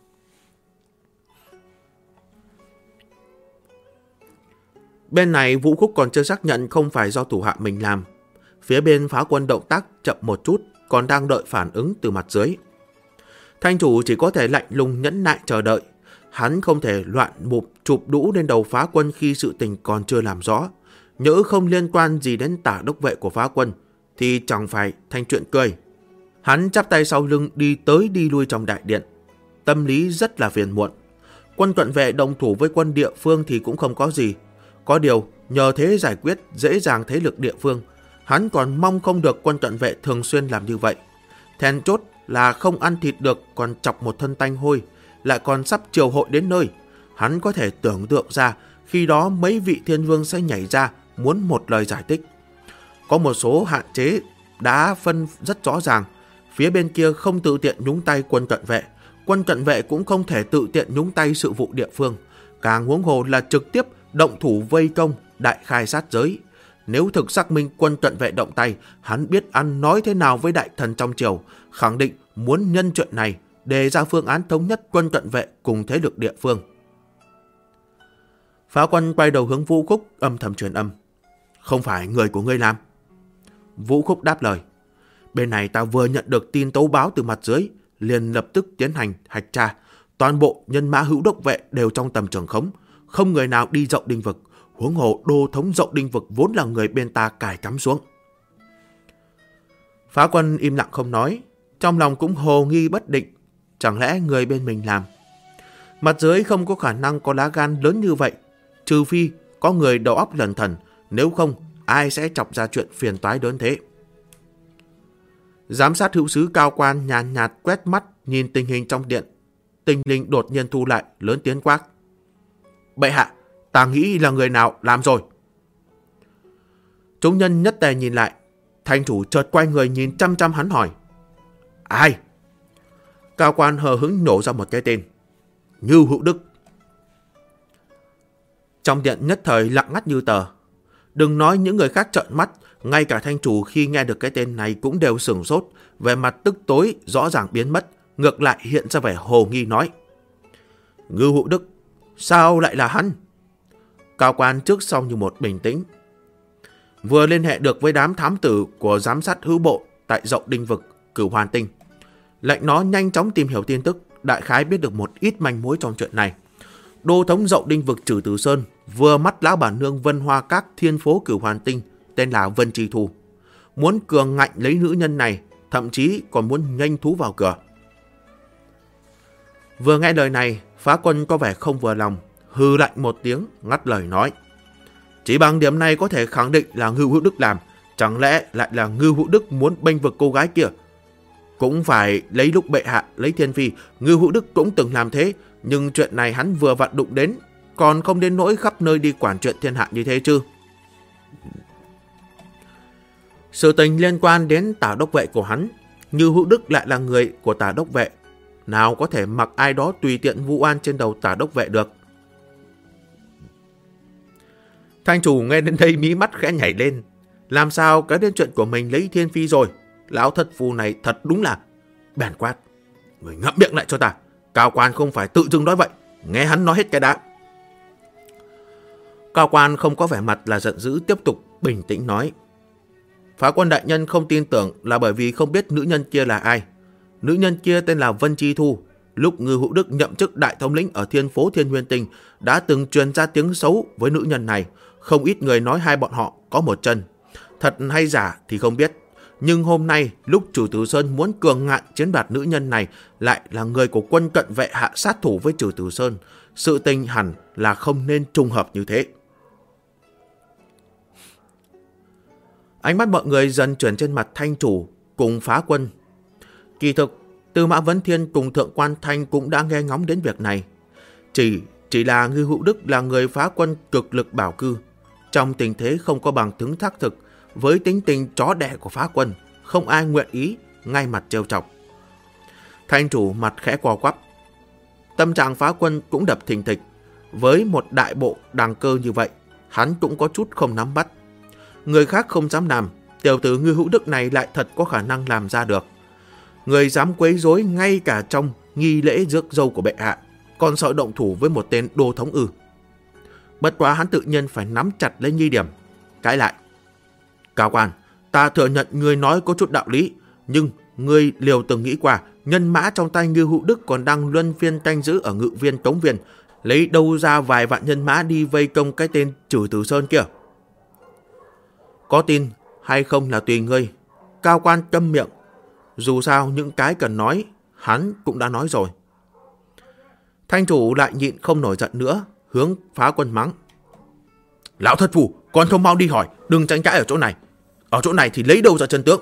Bên này Vũ Khúc còn chưa xác nhận không phải do thủ hạ mình làm. Phía bên phá quân động tác chậm một chút, còn đang đợi phản ứng từ mặt dưới. Thanh chủ chỉ có thể lạnh lùng nhẫn nại chờ đợi. Hắn không thể loạn mục chụp đũ lên đầu phá quân khi sự tình còn chưa làm rõ. Nhỡ không liên quan gì đến Tả Đốc vệ của phá quân thì chẳng phải thành chuyện cười. Hắn chắp tay sau lưng đi tới đi lui trong đại điện. Tâm lý rất là phiền muộn. Quân cận vệ đồng thủ với quân địa phương thì cũng không có gì. Có điều nhờ thế giải quyết dễ dàng thế lực địa phương. Hắn còn mong không được quân cận vệ thường xuyên làm như vậy. Then chốt là không ăn thịt được còn chọc một thân tanh hôi, lại còn sắp triều hội đến nơi. Hắn có thể tưởng tượng ra khi đó mấy vị thiên vương sẽ nhảy ra muốn một lời giải thích. Có một số hạn chế đã phân rất rõ ràng. Phía bên kia không tự tiện nhúng tay quân cận vệ. Quân cận vệ cũng không thể tự tiện nhúng tay sự vụ địa phương. Càng huống hồ là trực tiếp động thủ vây công, đại khai sát giới. Nếu thực xác minh quân cận vệ động tay, hắn biết ăn nói thế nào với đại thần trong triều, khẳng định muốn nhân chuyện này đề ra phương án thống nhất quân cận vệ cùng thế lực địa phương. Phá quân quay đầu hướng Vũ Khúc âm thầm truyền âm. Không phải người của ngươi làm. Vũ Khúc đáp lời. Bên này ta vừa nhận được tin tấu báo từ mặt dưới, liền lập tức tiến hành hạch tra. Toàn bộ nhân mã Hữu Đốc vệ đều trong tầm trường khống, không người nào đi Dậu Đinh Vực. Huống hồ đô thống Dậu Đinh Vực vốn là người bên ta cài cắm xuống. Phá quân im lặng không nói, trong lòng cũng hồ nghi bất định. Chẳng lẽ người bên mình làm? Mặt dưới không có khả năng có lá gan lớn như vậy, trừ phi có người đầu óc lẩn thần, nếu không ai sẽ chọc ra chuyện phiền toái đến thế. Giám sát hữu sứ cao quan nhàn nhạt quét mắt nhìn tình hình trong điện. Tinh linh đột nhiên thu lại, lớn tiếng quát. Bệ hạ, ta nghĩ là người nào làm rồi. Chúng nhân nhất tề nhìn lại. Thanh chủ chợt quay người nhìn chăm chăm hắn hỏi. Ai? Cao quan hờ hững nổ ra một cái tên. Ngưu Hữu Đức. Trong điện nhất thời lặng ngắt như tờ. Đừng nói những người khác trợn mắt, ngay cả thanh chủ khi nghe được cái tên này cũng đều sửng sốt, vẻ mặt tức tối rõ ràng biến mất, ngược lại hiện ra vẻ hồ nghi nói. Ngưu Hữu Đức, sao lại là hắn? Cao quan trước sau như một bình tĩnh. Vừa liên hệ được với đám thám tử của giám sát hữu bộ tại Dậu Đinh Vực, Cửu Hoàn Tinh. Lệnh nó nhanh chóng tìm hiểu tin tức, đại khái biết được một ít manh mối trong chuyện này. Đô thống Dậu Đinh Vực Trử Từ Sơn vừa mắt lão bản nương Vân Hoa Các thiên phố Cửu Hoàn Tinh tên là Vân Tri Thu. Muốn cường ngạnh lấy nữ nhân này, thậm chí còn muốn nhanh thú vào cửa. Vừa nghe lời này, Phá quân có vẻ không vừa lòng, hừ lạnh một tiếng, ngắt lời nói. Chỉ bằng điểm này có thể khẳng định là Ngưu Hữu Đức làm, chẳng lẽ lại là Ngưu Hữu Đức muốn bênh vực cô gái kia? Cũng phải lấy lúc bệ hạ, lấy thiên phi, Ngưu Hữu Đức cũng từng làm thế, nhưng chuyện này hắn vừa vặn đụng đến, còn không đến nỗi khắp nơi đi quản chuyện thiên hạ như thế chứ. Sự tình liên quan đến Tả Đốc vệ của hắn, Ngưu Hữu Đức lại là người của Tả đốc vệ, nào có thể mặc ai đó tùy tiện vu oan trên đầu Tả đốc vệ được. Thanh chủ nghe đến đây mí mắt khẽ nhảy lên. Làm sao cái đến chuyện của mình lấy Thiên Phi rồi? Lão thất phu này thật đúng là... Bèn quát: người ngậm miệng lại cho ta. Cao quan không phải tự dưng nói vậy. Nghe hắn nói hết cái đã. Cao quan không có vẻ mặt là giận dữ, tiếp tục bình tĩnh nói: Phá quân đại nhân không tin tưởng là bởi vì không biết nữ nhân kia là ai. Nữ nhân kia tên là Vân Chi Thu. Lúc Ngưu Hữu Đức nhậm chức đại thống lĩnh ở Thiên Phố Thiên Nguyên Tinh đã từng truyền ra tiếng xấu với nữ nhân này. Không ít người nói hai bọn họ có một chân. Thật hay giả thì không biết. Nhưng hôm nay lúc Trử Tử Sơn muốn cường ngạn chiếm đoạt nữ nhân này lại là người của quân cận vệ hạ sát thủ với Trử Tử Sơn. Sự tình hẳn là không nên trùng hợp như thế. Ánh mắt mọi người dần chuyển trên mặt Thanh chủ cùng Phá quân. Kỳ thực, Tư Mã Vấn Thiên cùng Thượng quan Thanh cũng đã nghe ngóng đến việc này. Chỉ là Ngưu Hữu Đức là người Phá quân cực lực bảo cư. Trong tình thế không có bằng chứng xác thực, với tính tình chó đẻ của Phá quân, không ai nguyện ý ngay mặt trêu chọc. Thanh chủ mặt khẽ co quắp. Tâm trạng Phá quân cũng đập thình thịch. Với một đại bộ đàng cơ như vậy, hắn cũng có chút không nắm bắt. Người khác không dám làm, tiểu tử Ngưu Hữu Đức này lại thật có khả năng làm ra được. Người dám quấy rối ngay cả trong nghi lễ rước dâu của bệ hạ, còn sợ động thủ với một tên đô thống ư? Bất quá hắn tự nhiên phải nắm chặt lấy nhi điểm, cãi lại: Cao quan, ta thừa nhận ngươi nói có chút đạo lý, nhưng ngươi liều từng nghĩ qua nhân mã trong tay Ngưu Hữu Đức còn đang luân phiên canh giữ ở Ngự Viên Tống Viên, lấy đâu ra vài vạn nhân mã đi vây công cái tên Trử Tử Sơn kia? Có tin hay không là tùy ngươi. Cao quan câm miệng. Dù sao những cái cần nói, hắn cũng đã nói rồi. Thanh chủ lại nhịn không nổi giận nữa, hướng Phá quân mắng: Lão thất phù, con không mau đi hỏi, đừng tranh cãi ở chỗ này. Ở chỗ này thì lấy đâu ra chân tướng?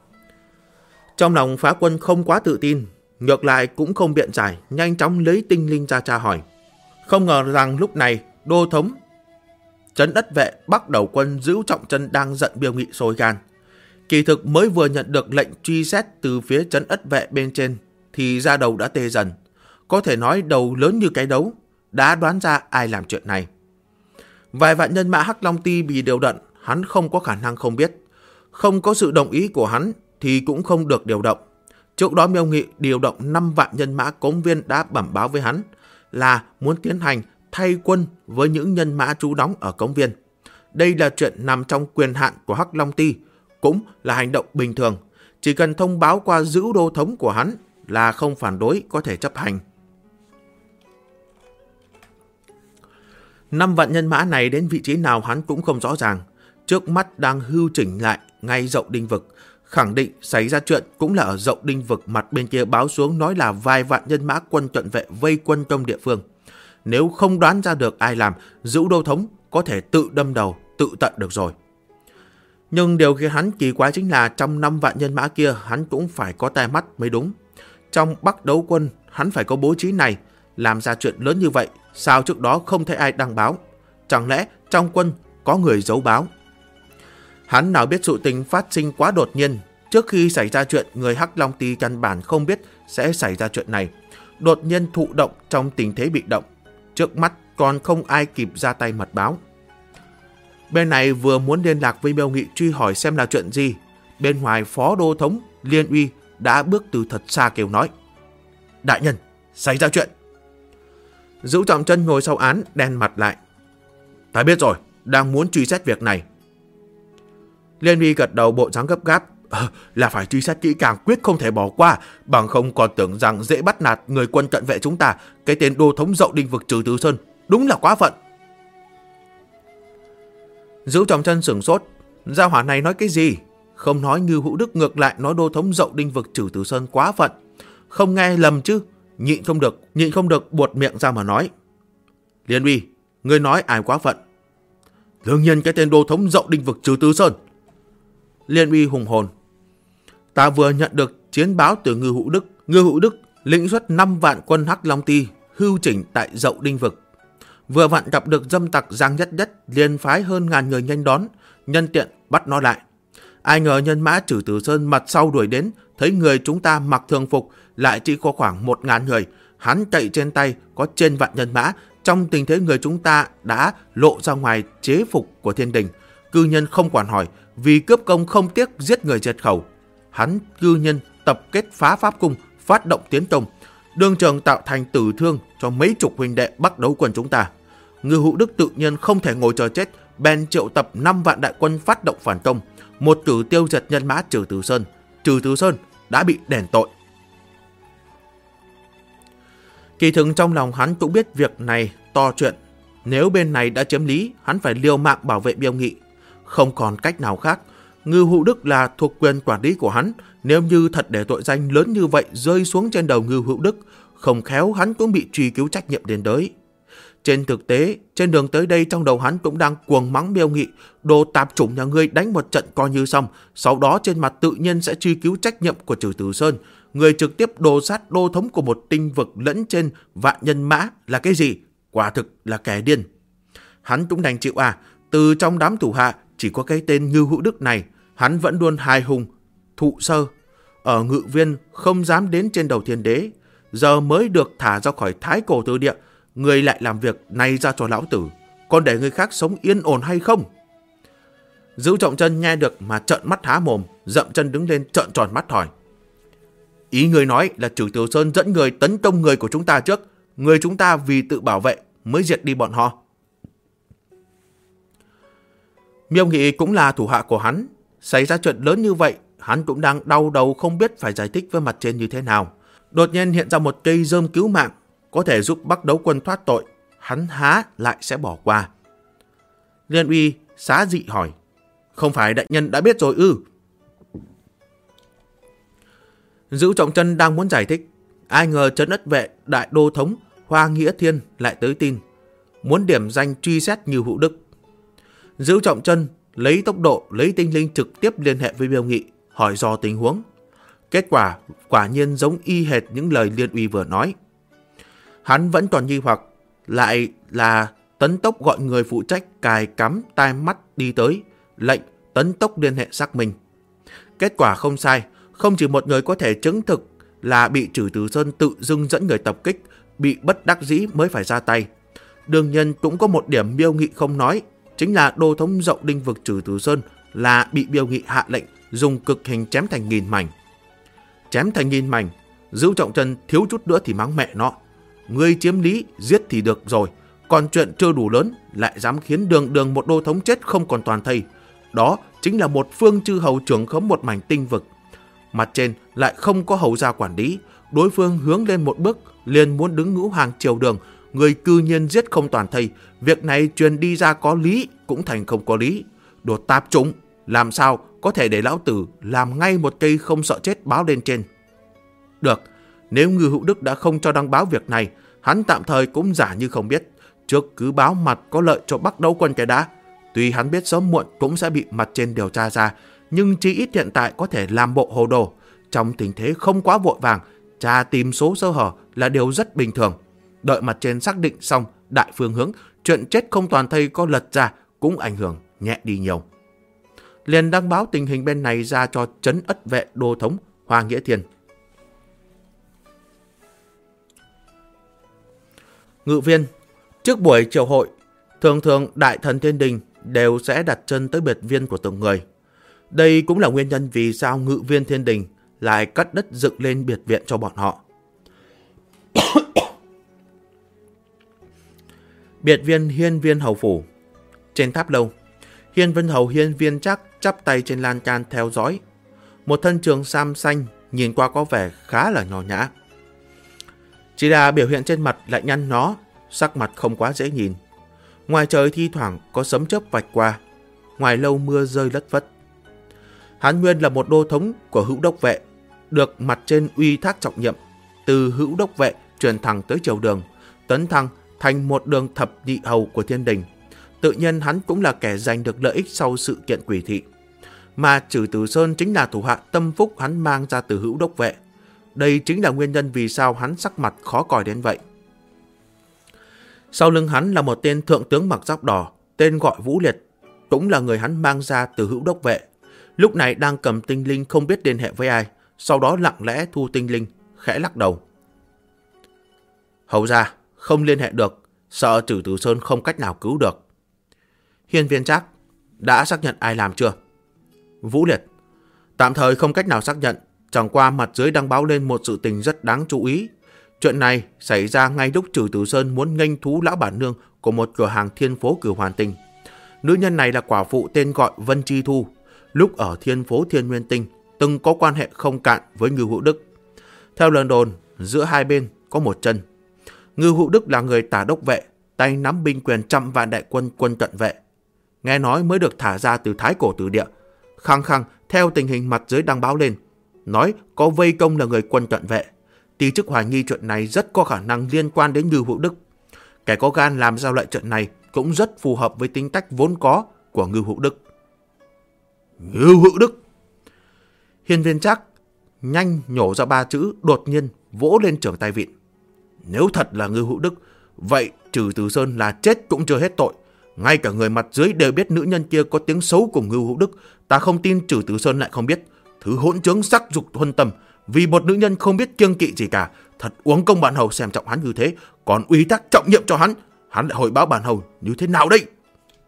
Trong lòng Phá quân không quá tự tin, ngược lại cũng không biện giải, nhanh chóng lấy tinh linh ra tra hỏi. Không ngờ rằng lúc này đô thống Trấn Ất Vệ Bắc Đầu Quân Dữu Trọng Chân đang giận biêu nghị sôi gan. Kỳ thực mới vừa nhận được lệnh truy xét từ phía Trấn Ất Vệ bên trên thì da đầu đã tê dần. Có thể nói đầu lớn như cái đấu, đã đoán ra ai làm chuyện này. Vài vạn nhân mã Hắc Long Ti bị điều động, hắn không có khả năng không biết. Không có sự đồng ý của hắn thì cũng không được điều động. Trước đó Miêu Nghị điều động 5 vạn nhân mã Cống Viên đã bẩm báo với hắn là muốn tiến hành thay quân với những nhân mã trú đóng ở Cống Viên. Đây là chuyện nằm trong quyền hạn của Hắc Long Ti, cũng là hành động bình thường. Chỉ cần thông báo qua Dữ đô thống của hắn là không phản đối có thể chấp hành. 5 vạn nhân mã này đến vị trí nào hắn cũng không rõ ràng. Trước mắt đang hưu chỉnh lại ngay Dậu Đinh Vực. Khẳng định xảy ra chuyện cũng là ở Dậu Đinh Vực, mặt bên kia báo xuống nói là vài vạn nhân mã quân cận vệ vây quân công địa phương. Nếu không đoán ra được ai làm, Dữ đô thống có thể tự đâm đầu, tự tận được rồi. Nhưng điều khiến hắn kỳ quái chính là trong 5 vạn nhân mã kia hắn cũng phải có tai mắt mới đúng. Trong Bắc Đấu Quân hắn phải có bố trí này. Làm ra chuyện lớn như vậy, sao trước đó không thấy ai đăng báo? Chẳng lẽ trong quân có người giấu báo? Hắn nào biết sự tình phát sinh quá đột nhiên. Trước khi xảy ra chuyện, người Hắc Long Ti căn bản không biết sẽ xảy ra chuyện này. Đột nhiên thụ động trong tình thế bị động. Trước mắt còn không ai kịp ra tay mật báo. Bên này vừa muốn liên lạc với Miêu Nghị truy hỏi xem là chuyện gì, bên ngoài Phó Đô thống Liên Uy đã bước từ thật xa kêu nói: Đại nhân, xảy ra chuyện. Dữ Trọng Chân ngồi sau án đen mặt lại: Ta biết rồi, đang muốn truy xét việc này. Liên Uy gật đầu bộ dáng gấp gáp: Là phải truy xét kỹ càng, quyết không thể bỏ qua, bằng không còn tưởng rằng dễ bắt nạt người quân cận vệ chúng ta. Cái tên đô thống Dậu Đinh Vực Trử Tử Sơn đúng là quá phận. Dữ Trọng Chân sửng sốt, gia hỏa này nói cái gì? Không nói Ngưu Hữu Đức, ngược lại nói đô thống Dậu Đinh Vực Trử Tử Sơn quá phận. Không nghe lầm chứ? Nhịn không được buột miệng ra mà nói: Liên Uy, ngươi nói ai quá phận? Đương nhiên cái tên đô thống Dậu Đinh Vực Trử Tử Sơn. Liên Uy hùng hồn: Ta vừa nhận được chiến báo từ Ngưu Hữu Đức. Ngưu Hữu Đức lĩnh xuất 5 vạn quân Hắc Long Ti hưu chỉnh tại Dậu Đinh Vực. Vừa vặn gặp được dâm tặc Giang Nhất Nhất, liền phái hơn ngàn người nhanh đón, nhân tiện bắt nó lại. Ai ngờ nhân mã Trử Tử Sơn mặt sau đuổi đến, thấy người chúng ta mặc thường phục lại chỉ có khoảng 1000 người. Hắn chạy trên tay có trên vạn nhân mã, trong tình thế người chúng ta đã lộ ra ngoài chế phục của thiên đình. Cư nhân không quản hỏi, vì cướp công không tiếc giết người diệt khẩu. Hắn cư nhân tập kết phá pháp cung, phát động tiến công, đương trường tạo thành tử thương cho mấy chục huynh đệ Bắc Đấu quân chúng ta. Ngư Hữu Đức tự nhiên không thể ngồi chờ chết, bèn triệu tập 5 vạn đại quân phát động phản công, một cử tiêu diệt nhân mã Trừ Từ Sơn. Trừ Từ Sơn đã bị đền tội. Kỳ thực trong lòng hắn cũng biết việc này to chuyện. Nếu bên này đã chiếm lý, hắn phải liều mạng bảo vệ Miêu Nghị. Không còn cách nào khác. Ngư Hữu Đức là thuộc quyền quản lý của hắn. Nếu như thật để tội danh lớn như vậy rơi xuống trên đầu Ngư Hữu Đức, không khéo hắn cũng bị truy cứu trách nhiệm đến tới. Trên thực tế, trên đường tới đây trong đầu hắn cũng đang cuồng mắng Miêu Nghị, đồ tạp chủng nhà ngươi đánh một trận coi như xong, sau đó trên mặt tự nhiên sẽ truy cứu trách nhiệm của Trừ Từ Sơn. Người trực tiếp đồ sát đô thống của một tinh vực lẫn trên vạn nhân mã là cái gì? Quả thực là kẻ điên. Hắn cũng đành chịu từ trong đám thủ hạ chỉ có cái tên Ngư Hữu Đức này, hắn vẫn luôn hài hùng, thụ sơ. Ở Ngự Viên không dám đến trên đầu thiên đế, giờ mới được thả ra khỏi Thái Cổ Tư Địa. Người lại làm việc này ra cho lão tử, còn để người khác sống yên ổn hay không? Dữ Trọng Chân nghe được mà trợn mắt há mồm, dậm chân đứng lên trợn tròn mắt hỏi. Ý người nói là Trừ Từ Sơn dẫn người tấn công người của chúng ta trước, người chúng ta vì tự bảo vệ mới diệt đi bọn họ. Miêu Nghị cũng là thủ hạ của hắn, xảy ra chuyện lớn như vậy, hắn cũng đang đau đầu không biết phải giải thích với mặt trên như thế nào. Đột nhiên hiện ra một cây rơm cứu mạng, có thể giúp Bắc Đấu quân thoát tội, hắn há lại sẽ bỏ qua. Liên Uy xá dị hỏi, không phải đại nhân đã biết rồi ư? Dữ Trọng Chân đang muốn giải thích, ai ngờ Trấn Ất Vệ đại đô thống Hoa Nghĩa Thiên lại tới tin, muốn điểm danh truy xét Ngư Hữu Đức. Dữ Trọng Chân lấy tốc độ lấy tinh linh trực tiếp liên hệ với Miêu Nghị, hỏi dò tình huống. Kết quả quả nhiên giống y hệt những lời Liên Uy vừa nói. Hắn vẫn còn nghi hoặc, lại là Tấn Tốc gọi người phụ trách cài cắm tai mắt đi tới, lệnh Tấn Tốc liên hệ xác minh. Kết quả không sai, không chỉ một người có thể chứng thực là bị Trừ Từ Sơn tự dưng dẫn người tập kích, bị bất đắc dĩ mới phải ra tay. Đương nhiên cũng có một điểm Miêu Nghị không nói, chính là đô thống Dậu Đinh vực Trừ Từ Sơn là bị Miêu Nghị hạ lệnh dùng cực hình chém thành nghìn mảnh. Chém thành nghìn mảnh, Dữ Trọng Chân thiếu chút nữa thì mắng mẹ nó. Ngươi chiếm lý, giết thì được rồi, còn chuyện chưa đủ lớn lại dám khiến đường một đô thống chết không còn toàn thây. Đó chính là một phương chư hầu trưởng khống một mảnh tinh vực. Mặt trên lại không có hầu gia quản lý, đối phương hướng lên một bước liền muốn đứng ngũ hàng triều đường, người cư nhiên giết không toàn thây. Việc này truyền đi ra có lý cũng thành không có lý. Đồ tạp chủng, làm sao có thể để lão tử làm ngay một cây không sợ chết báo lên trên? Được, nếu Ngư Hữu Đức đã không cho đăng báo việc này, hắn tạm thời cũng giả như không biết. Trước cứ báo mặt có lợi cho Bắc Đấu quân cái đã. Tuy hắn biết sớm muộn cũng sẽ bị mặt trên điều tra ra, nhưng chỉ ít hiện tại có thể làm bộ hồ đồ. Trong tình thế không quá vội vàng, tra tìm số sơ hở là điều rất bình thường. Đợi mặt trên xác định xong đại phương hướng, chuyện chết không toàn thây có lật ra cũng ảnh hưởng nhẹ đi nhiều. Liền đăng báo tình hình bên này ra cho Trấn Ất Vệ đô thống Hoa Nghĩa Thiên. Ngự Viên, trước buổi triều hội, thường đại thần thiên đình đều sẽ đặt chân tới biệt viên của từng người. Đây cũng là nguyên nhân vì sao Ngự Viên thiên đình lại cắt đất dựng lên biệt viện cho bọn họ. Biệt viên Hiên Viên hầu phủ. Trên tháp lâu, Hiên Vân hầu Hiên Viên Trác chắp tay trên lan can theo dõi. Một thân trường sam xanh nhìn qua có vẻ khá là nho nhã. Chỉ là biểu hiện trên mặt lại nhăn nhó, sắc mặt không quá dễ nhìn. Ngoài trời thi thoảng có sấm chớp vạch qua, ngoài lâu mưa rơi lất phất. Hắn nguyên là một đô thống của Hữu Đốc Vệ, được mặt trên uy thác trọng nhiệm, từ Hữu Đốc Vệ truyền thẳng tới triều đường, tấn thăng thành một đường thập nhị hầu của thiên đình. Tự nhiên hắn cũng là kẻ giành được lợi ích sau sự kiện quỷ thị. Mà Trừ Từ Sơn chính là thủ hạ tâm phúc hắn mang ra từ Hữu Đốc Vệ. Đây chính là nguyên nhân vì sao hắn sắc mặt khó coi đến vậy. Sau lưng hắn là một tên thượng tướng mặc giáp đỏ, tên gọi Vũ Liệt, cũng là người hắn mang ra từ Hữu Đốc Vệ. Lúc này đang cầm tinh linh không biết liên hệ với ai, sau đó lặng lẽ thu tinh linh, khẽ lắc đầu. Hầu ra, không liên hệ được, sợ Trử Tử Sơn không cách nào cứu được. Hiên Viên Trác, đã xác nhận ai làm chưa? Vũ Liệt, tạm thời không cách nào xác nhận, chẳng qua mặt dưới đang báo lên một sự tình rất đáng chú ý. Chuyện này xảy ra ngay lúc Trử Tử Sơn muốn nghênh thú lão bản nương của một cửa hàng Thiên Phố Cửu Hoàn Tinh. Nữ nhân này là quả phụ tên gọi Vân Chi Thu, lúc ở Thiên Phố Thiên Nguyên Tinh từng có quan hệ không cạn với Ngưu Hữu Đức. Theo lời đồn, giữa hai bên có một chân. Ngưu Hữu Đức là người tả đốc vệ, tay nắm binh quyền 100 vạn đại quân quân cận vệ. Nghe nói mới được thả ra từ Thái Cổ Tử Địa. Khăng khăng theo tình hình mặt dưới đang báo lên, nói có vây công là người quân cận vệ. Ti chức hoài nghi chuyện này rất có khả năng liên quan đến Ngưu Hữu Đức. Kẻ có gan làm ra loại chuyện này cũng rất phù hợp với tính cách vốn có của Ngưu Hữu Đức. Ngưu Hữu Đức! Hiên Viên Trác nhanh nhổ ra 3 chữ, đột nhiên vỗ lên trưởng tay vịn. Nếu thật là Ngưu Hữu Đức, vậy Trử Tử Sơn là chết cũng chưa hết tội. Ngay cả người mặt dưới đều biết nữ nhân kia có tiếng xấu cùng Ngưu Hữu Đức. Ta không tin Trử Tử Sơn lại không biết. Thứ hỗn trướng sắc dục huân tâm, vì một nữ nhân không biết kiêng kỵ gì cả. Thật uống công bản hầu xem trọng hắn như thế, còn ủy thác trọng nhiệm cho hắn. Hắn lại hội báo bản hầu như thế nào đây?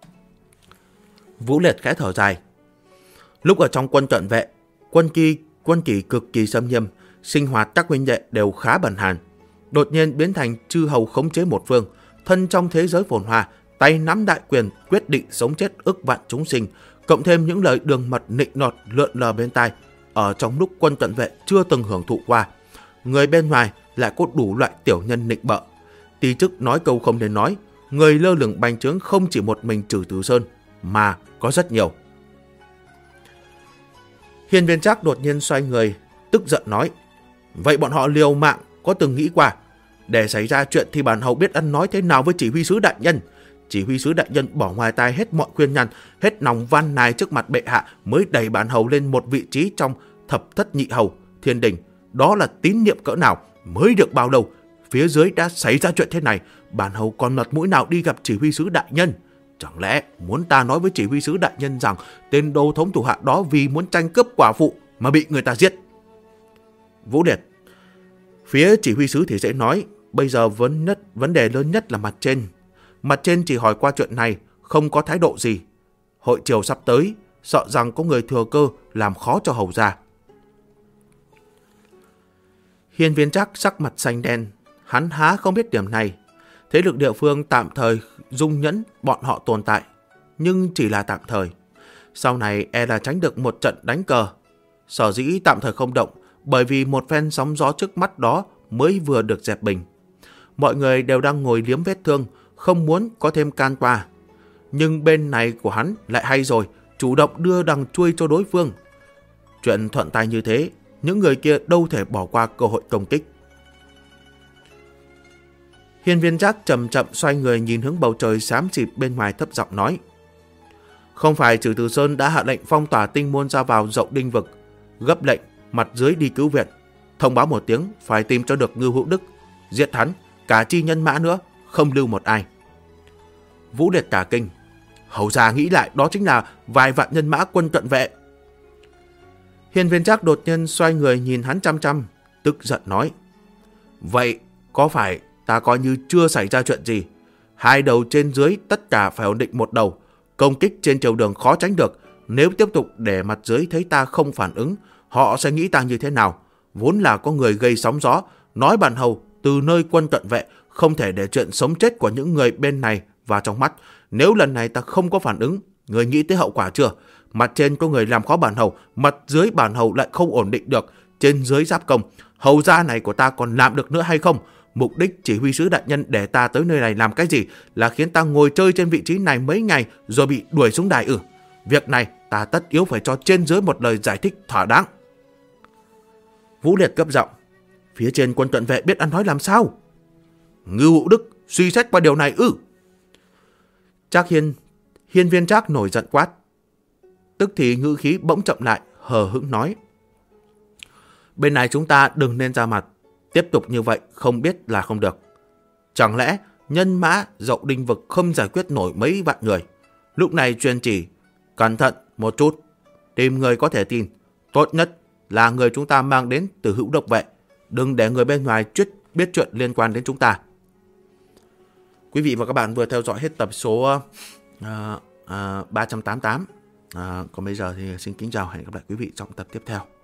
Vũ Liệt khẽ thở dài. Lúc ở trong quân cận vệ, quân kỷ cực kỳ xâm nghiêm, sinh hoạt các huynh đệ đều khá bần hàn. Đột nhiên biến thành chư hầu khống chế một phương, thân trong thế giới phồn hoa, tay nắm đại quyền quyết định sống chết ức vạn chúng sinh, cộng thêm những lời đường mật nịnh nọt lượn lờ bên tai, ở trong lúc quân cận vệ chưa từng hưởng thụ qua. Người bên ngoài lại có đủ loại tiểu nhân nịnh bợ. Ti chức nói câu không nên nói, người lơ lửng bành trướng không chỉ một mình Trử Tử Sơn, mà có rất nhiều. Hiên Viên Trác đột nhiên xoay người, tức giận nói, vậy bọn họ liều mạng có từng nghĩ qua, để xảy ra chuyện thì bản hầu biết ăn nói thế nào với chỉ huy sứ đại nhân. Chỉ huy sứ đại nhân bỏ ngoài tai hết mọi khuyên nhằn, hết lòng van nài trước mặt bệ hạ mới đẩy bản hầu lên một vị trí trong thập thất nhị hầu thiên đình. Đó là tín nhiệm cỡ nào, mới được bao lâu phía dưới đã xảy ra chuyện thế này, bản hầu còn mặt mũi nào đi gặp chỉ huy sứ đại nhân? Chẳng lẽ muốn ta nói với chỉ huy sứ đại nhân rằng tên đô thống thủ hạ đó vì muốn tranh cướp quả phụ mà bị người ta giết? Vũ Liệt, phía chỉ huy sứ thì dễ nói, bây giờ vấn đề lớn nhất là mặt trên. Mặt trên chỉ hỏi qua chuyện này, không có thái độ gì. Hội triều sắp tới, sợ rằng có người thừa cơ làm khó cho hầu gia. Hiên Viên Trác sắc mặt xanh đen, hắn há không biết điểm này. Thế lực địa phương tạm thời dung nhẫn bọn họ tồn tại, nhưng chỉ là tạm thời. Sau này e là tránh được một trận đánh cờ. Sở dĩ tạm thời không động, bởi vì một phen sóng gió trước mắt đó mới vừa được dẹp bình. Mọi người đều đang ngồi liếm vết thương, không muốn có thêm can qua. Nhưng bên này của hắn lại hay rồi, chủ động đưa đằng chuôi cho đối phương. Chuyện thuận tay như thế, những người kia đâu thể bỏ qua cơ hội công kích. Hiên Viên Trác chậm chậm xoay người nhìn hướng bầu trời xám xịt bên ngoài, thấp giọng nói, không phải Trử Tử Sơn đã hạ lệnh phong tỏa tinh môn ra vào Dậu Đinh vực, gấp lệnh mặt dưới đi cứu viện, thông báo một tiếng phải tìm cho được Ngưu Hữu Đức, giết hắn, cả chi nhân mã nữa, không lưu một ai. Vũ Liệt cả kinh, hầu gia nghĩ lại đó chính là vài vạn nhân mã quân cận vệ. Hiên Viên Trác đột nhiên xoay người nhìn hắn chăm chăm, tức giận nói, vậy có phải ta coi như chưa xảy ra chuyện gì? Hai đầu trên dưới tất cả phải ổn định một đầu, công kích trên triều đường khó tránh được. Nếu tiếp tục để mặt dưới thấy ta không phản ứng, họ sẽ nghĩ ta như thế nào? Vốn là có người gây sóng gió, nói bản hầu từ nơi quân cận vệ không thể để chuyện sống chết của những người bên này vào trong mắt. Nếu lần này ta không có phản ứng, người nghĩ tới hậu quả chưa? Mặt trên có người làm khó bản hầu, mặt dưới bản hầu lại không ổn định được, trên dưới giáp công. Hầu gia này của ta còn làm được nữa hay không? Mục đích chỉ huy sứ đại nhân để ta tới nơi này làm cái gì? Là khiến ta ngồi chơi trên vị trí này mấy ngày rồi bị đuổi xuống đài ư? Việc này ta tất yếu phải cho trên dưới một lời giải thích thỏa đáng. Vũ Liệt cấp giọng, phía trên quân cận vệ biết ăn nói làm sao? Ngưu Hữu Đức suy xét qua điều này ư? Hiên Viên Trác nổi giận quát. Tức thì ngữ khí bỗng chậm lại, hờ hững nói, bên này chúng ta đừng nên ra mặt, tiếp tục như vậy không biết là không được. Chẳng lẽ nhân mã Dậu Đinh vực không giải quyết nổi mấy vạn người? Lúc này truyền chỉ, cẩn thận một chút, tìm người có thể tin, tốt nhất là người chúng ta mang đến từ Hữu Độc Vệ. Đừng để người bên ngoài biết chuyện liên quan đến chúng ta. Quý vị và các bạn vừa theo dõi hết tập số 388. Còn bây giờ thì xin kính chào, hẹn gặp lại quý vị trong tập tiếp theo.